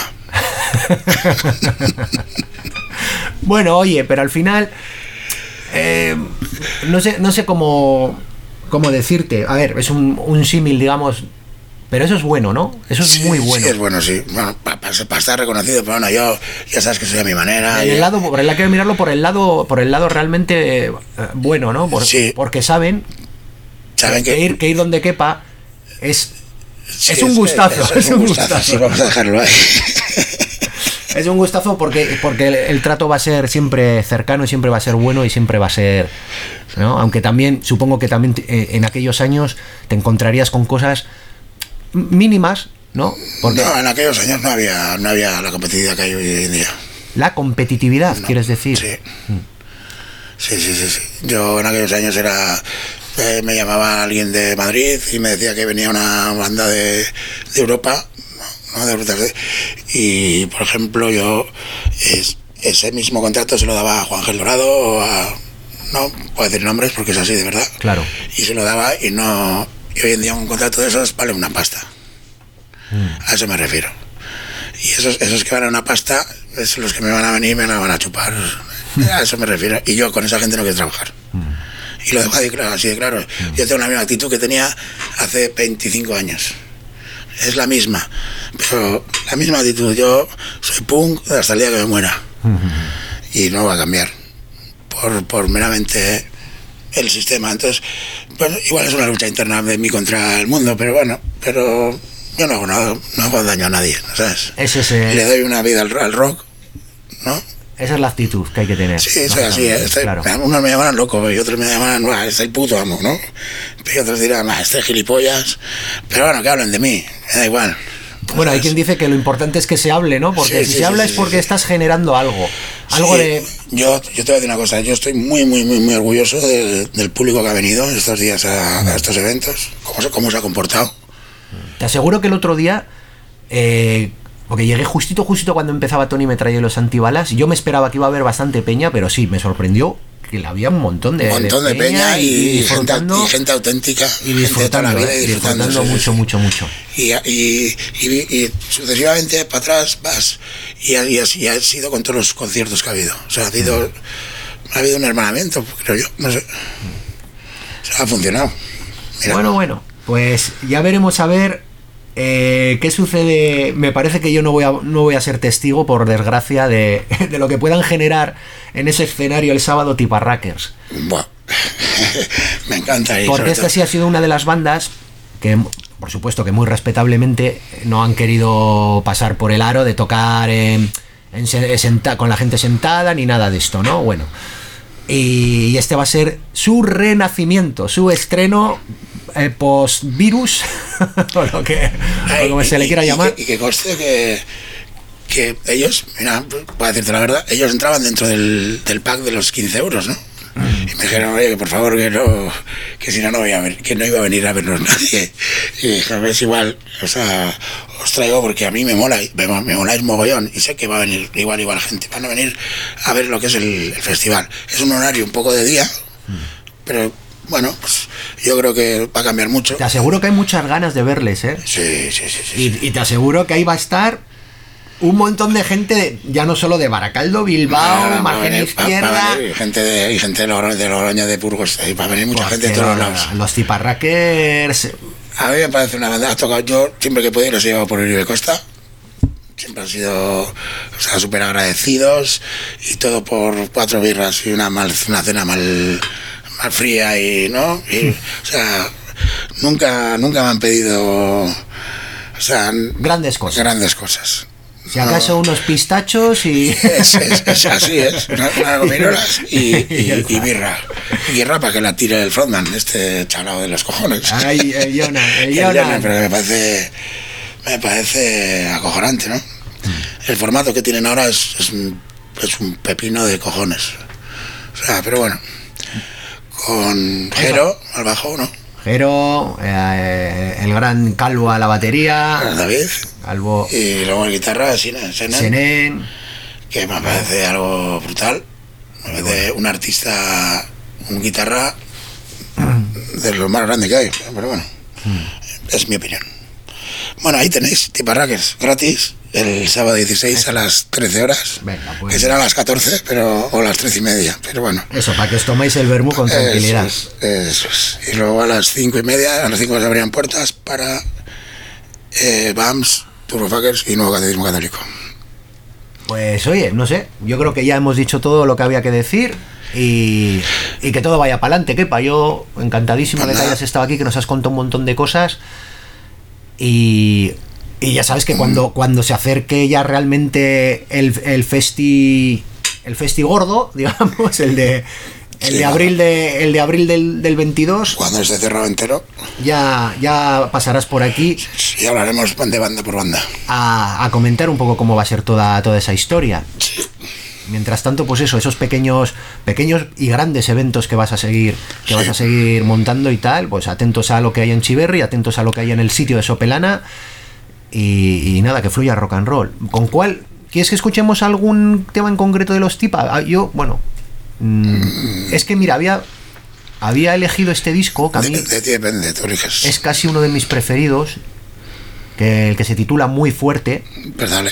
Bueno, oye, pero al final no sé cómo ¿cómo decirte? A ver, es un símil, digamos, pero eso es bueno, ¿no? Eso es muy bueno. Sí, es bueno, sí. Bueno, para estar reconocido, pero bueno, yo ya sabes que soy a mi manera. Hay que mirarlo por el lado realmente bueno, ¿no? Sí. Porque saben que ir donde quepa es un gustazo. Es un gustazo. Sí, vamos a dejarlo ahí. Es un gustazo porque el trato va a ser siempre cercano y siempre va a ser bueno y siempre va a ser, ¿no? Aunque también, supongo que también en aquellos años te encontrarías con cosas mínimas, ¿no? Porque no, en aquellos años no había la competitividad que hay hoy en día. La competitividad, no, ¿quieres decir? Sí. Sí. Yo en aquellos años me llamaba alguien de Madrid y me decía que venía una banda de Europa, ¿no? De Europa, y por ejemplo yo ese mismo contrato se lo daba a Juan Gel Dorado, no puedo decir nombres porque es así de verdad. Claro. Y se lo daba y hoy en día un contrato de esos vale una pasta. A eso me refiero. Y esos que valen una pasta, es los que me van a venir y me la van a chupar. A eso me refiero. Y yo con esa gente no quiero trabajar. Y lo dejo así de claro. Yo tengo la misma actitud que tenía hace 25 años. Es la misma. Pero la misma actitud. Yo soy punk hasta el día que me muera. Y no va a cambiar. Por meramente el sistema. Entonces, bueno, igual es una lucha interna de mí contra el mundo, pero bueno, yo no hago nada, no hago daño a nadie, ¿sabes? Le doy una vida al rock, ¿no? Esa es la actitud que hay que tener. Sí, soy así, claro. Unos me llamarán loco y otros me llamarán, es el puto amo, ¿no? Y otros dirán, este gilipollas, pero bueno, que hablen de mí, me da igual. Bueno, hay quien dice que lo importante es que se hable, ¿no? Porque si se habla es porque estás generando algo. De... Yo te voy a decir una cosa, yo estoy muy orgulloso del público que ha venido estos días a estos eventos, cómo se ha comportado. Te aseguro que el otro día, porque llegué justito cuando empezaba Tony Metralla y los Antibalas, yo me esperaba que iba a haber bastante peña, pero sí, me sorprendió que había un montón de peña y gente auténtica y disfrutando, disfrutando mucho y sucesivamente para atrás vas y así ha sido con todos los conciertos que ha habido, o sea, ha habido un hermanamiento, creo yo, no sé, o sea, ha funcionado. Mira. Bueno, pues ya veremos a ver qué sucede. Me parece que yo no voy a ser testigo, por desgracia, de lo que puedan generar en ese escenario el sábado Tiparrackers. Buah. Me encanta. Porque esta sí ha sido una de las bandas que, por supuesto que muy respetablemente, no han querido pasar por el aro de tocar con la gente sentada ni nada de esto, ¿no? Bueno, y este va a ser su renacimiento, su estreno post-virus, o como se le quiera llamar. Y que conste que ellos, mira, para decirte la verdad, ellos entraban dentro del pack de los 15 euros, ¿no? Y me dijeron, oye, que por favor, que si no que no iba a venir a vernos nadie. Y dije, es igual, o sea, os traigo porque a mí me moláis mogollón y sé que va a venir igual gente, van a venir a ver lo que es el festival. Es un horario un poco de día, pero bueno, pues yo creo que va a cambiar mucho. Te aseguro que hay muchas ganas de verles, ¿eh? Sí. Y te aseguro que ahí va a estar un montón de gente, ya no solo de Baracaldo, Bilbao, margen izquierda. Y gente de Logroño, de Burgos, va a venir mucha gente de todos lados. Los Tiparrackers. A mí me parece una banda, ha tocado, yo siempre que he podido los he llevado por Uribe Costa. Siempre han sido, súper agradecidos, y todo por 4 birras y una cena mal fría, y ¿no? Y, o sea, nunca me han pedido, o sea, grandes cosas. Si acaso unos pistachos y... Así es, unas gominolas y birra. Y birra para que la tire el frontman, este chalao de los cojones. Ay, el Jonan. Pero me parece acojonante, ¿no? El formato que tienen ahora es un pepino de cojones. O sea, pero bueno. Con Jero al bajo, ¿no? Jero, el gran Calvo a la batería, David, Calvo, y luego en guitarra Senen, que me parece algo brutal. Me parece un artista, un guitarra de lo más grande que hay, pero bueno, es mi opinión. Bueno, ahí tenéis Tiparrackers gratis El sábado 16 a las 13 horas. Venga, pues. Que serán las 14, o las 13:30, pero bueno. Eso, para que os toméis el vermú con tranquilidad. Eso es. Y luego a las 5:30, a las 5 se abrían puertas para BAMS, Turbofuckers y Nuevo Catecismo Católico. Pues oye, no sé, yo creo que ya hemos dicho todo lo que había que decir y que todo vaya para adelante, Kepa. Yo encantadísimo de que hayas estado aquí, que nos has contado un montón de cosas y ya sabes que cuando se acerque ya realmente el festi gordo, digamos, el de abril del 22, cuando esté cerrado entero, ya pasarás por aquí y hablaremos de banda por banda a comentar un poco cómo va a ser toda esa historia. Sí. Mientras tanto, pues eso, esos pequeños y grandes eventos que vas a seguir montando y tal, pues atentos a lo que hay en Chiverri, atentos a lo que hay en el sitio de Sopelana y nada, que fluya rock and roll. ¿Con cuál? ¿Quieres que escuchemos algún tema en concreto de los Tipa? Yo, bueno, es que mira, había elegido este disco que a mí de ti depende, tú eliges. Es casi uno de mis preferidos, el que se titula Muy Fuerte. Pues dale.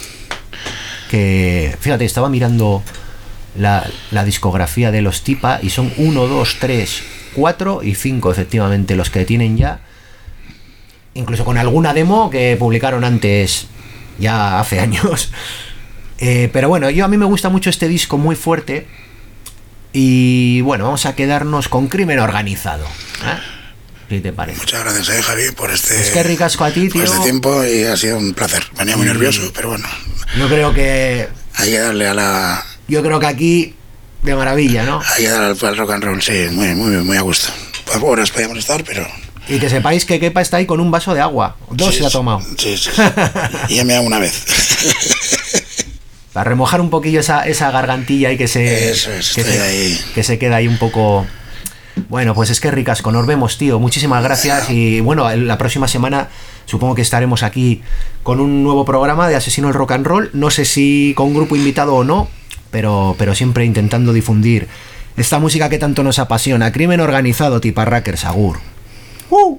Que, fíjate, estaba mirando la discografía de los Tipa y son 1, 2, 3, 4 y 5 efectivamente los que tienen ya, incluso con alguna demo que publicaron antes, ya hace años. Pero bueno, a mí me gusta mucho este disco Muy Fuerte y bueno, vamos a quedarnos con Crimen Organizado, ¿qué te parece? Muchas gracias, Javi, por este... Es que ricasco a ti, tío. Por este tiempo y ha sido un placer. Venía muy nervioso, pero bueno. Yo creo que... Hay que darle a la... Yo creo que aquí, de maravilla, ¿no? Hay que darle al rock and roll, sí, muy a gusto. Por horas podíamos estar, pero... Y que sepáis que Kepa está ahí con un vaso de agua. 2 se ha tomado. Sí. Y ya me hago una vez. Para remojar un poquillo esa gargantilla y que se... Eso es, que se queda ahí un poco... Bueno, pues es que ricasco, nos vemos, tío. Muchísimas gracias y bueno, la próxima semana supongo que estaremos aquí con un nuevo programa de Asesino del Rock and Roll. No sé si con grupo invitado o no, pero siempre intentando difundir esta música que tanto nos apasiona. Crimen Organizado, Tipa Rackers, agur.